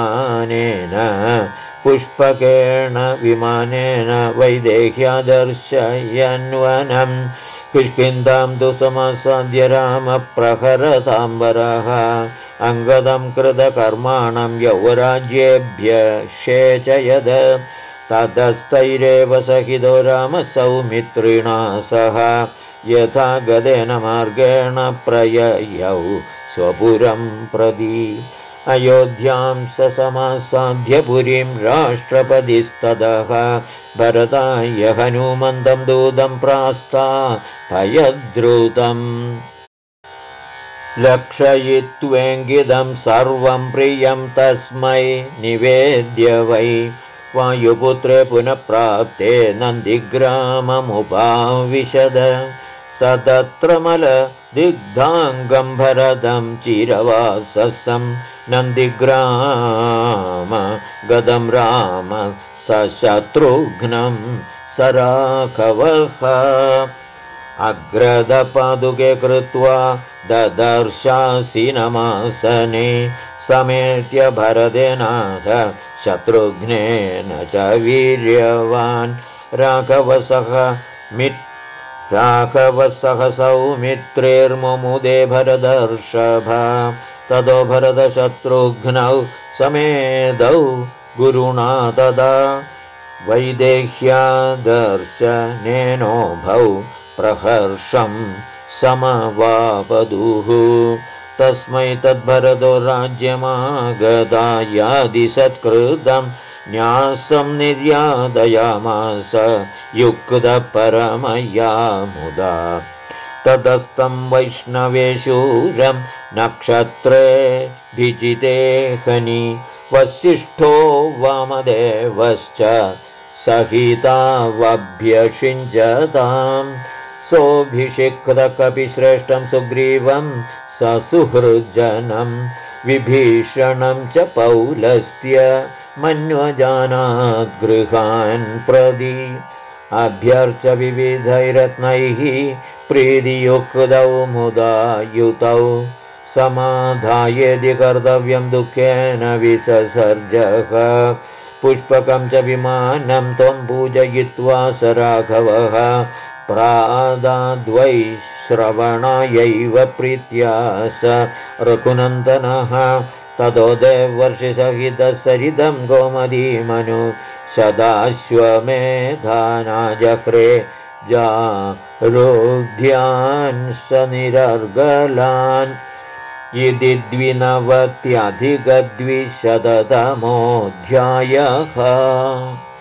विमानेन वैदेह्या दर्शयन्वनं किष्किन्धां तु समासाद्य रामप्रहरताम्बरः अङ्गदं कृतकर्माणं यौवराज्येभ्य शेचयद ततस्तैरेव सहितो रामः सौमित्रिणा सह यथा गदेन मार्गेण प्रययौ स्वपुरं प्रति अयोध्यां समासाद्य पुरीं राष्ट्रपतिस्ततः भरताय हनुमन्तं दूतं प्रास्तापयद्रुतम् लक्षयित्वेङ्गितं सर्वं प्रियं तस्मै निवेद्य वै वायुपुत्रे पुनः प्राप्ते नन्दिग्राममुपाविशद स तत्र मलदिग्धाङ्गं भरतं चिरवासं नन्दिग्राम गदं राम स शत्रुघ्नं स राघवः अग्रदपादुके कृत्वा ददर्शासीनमासने समेत्य भरतेनाथ शत्रुघ्नेन च वीर्यवान् राघवसः राघवः सौमित्रेर्मुमुदे भरदर्षभ ततो भरतशत्रुघ्नौ समेदौ गुरुणा तदा वैदेह्यादर्शनेनोभौ प्रहर्षं समवापदुः तस्मै तद्भरतो राज्यमागतायादिसत्कृतं न्यासं निर्यादयामास युक्तपरमया मुदा ततस्तं वैष्णवेशूरं नक्षत्रे भिजिते खनि वसिष्ठो वामदेवश्च सहितावभ्यषिञ्चतां सोऽभिषिक्तकपिश्रेष्ठं सुग्रीवं ससुहृज्जनं विभीषणं च पौलस्त्य मन्वजानात् गृहान् प्रदि अभ्यर्च विविधैरत्नैः प्रीतियुक्तौ मुदा युतौ समाधायेदि कर्तव्यं दुःखेन विससर्जः पुष्पकं च विमानं त्वं पूजयित्वा स राघवः प्रादाद्वै श्रवणायैव प्रीत्या स रघुनन्दनः ततो देवर्षिसहितः सरितं गोमतीमनु सदाश्वमेधानाजक्रे जारोध्यान् स निरर्गलान् इति द्विनवत्यधिकद्विशततमोऽध्यायः।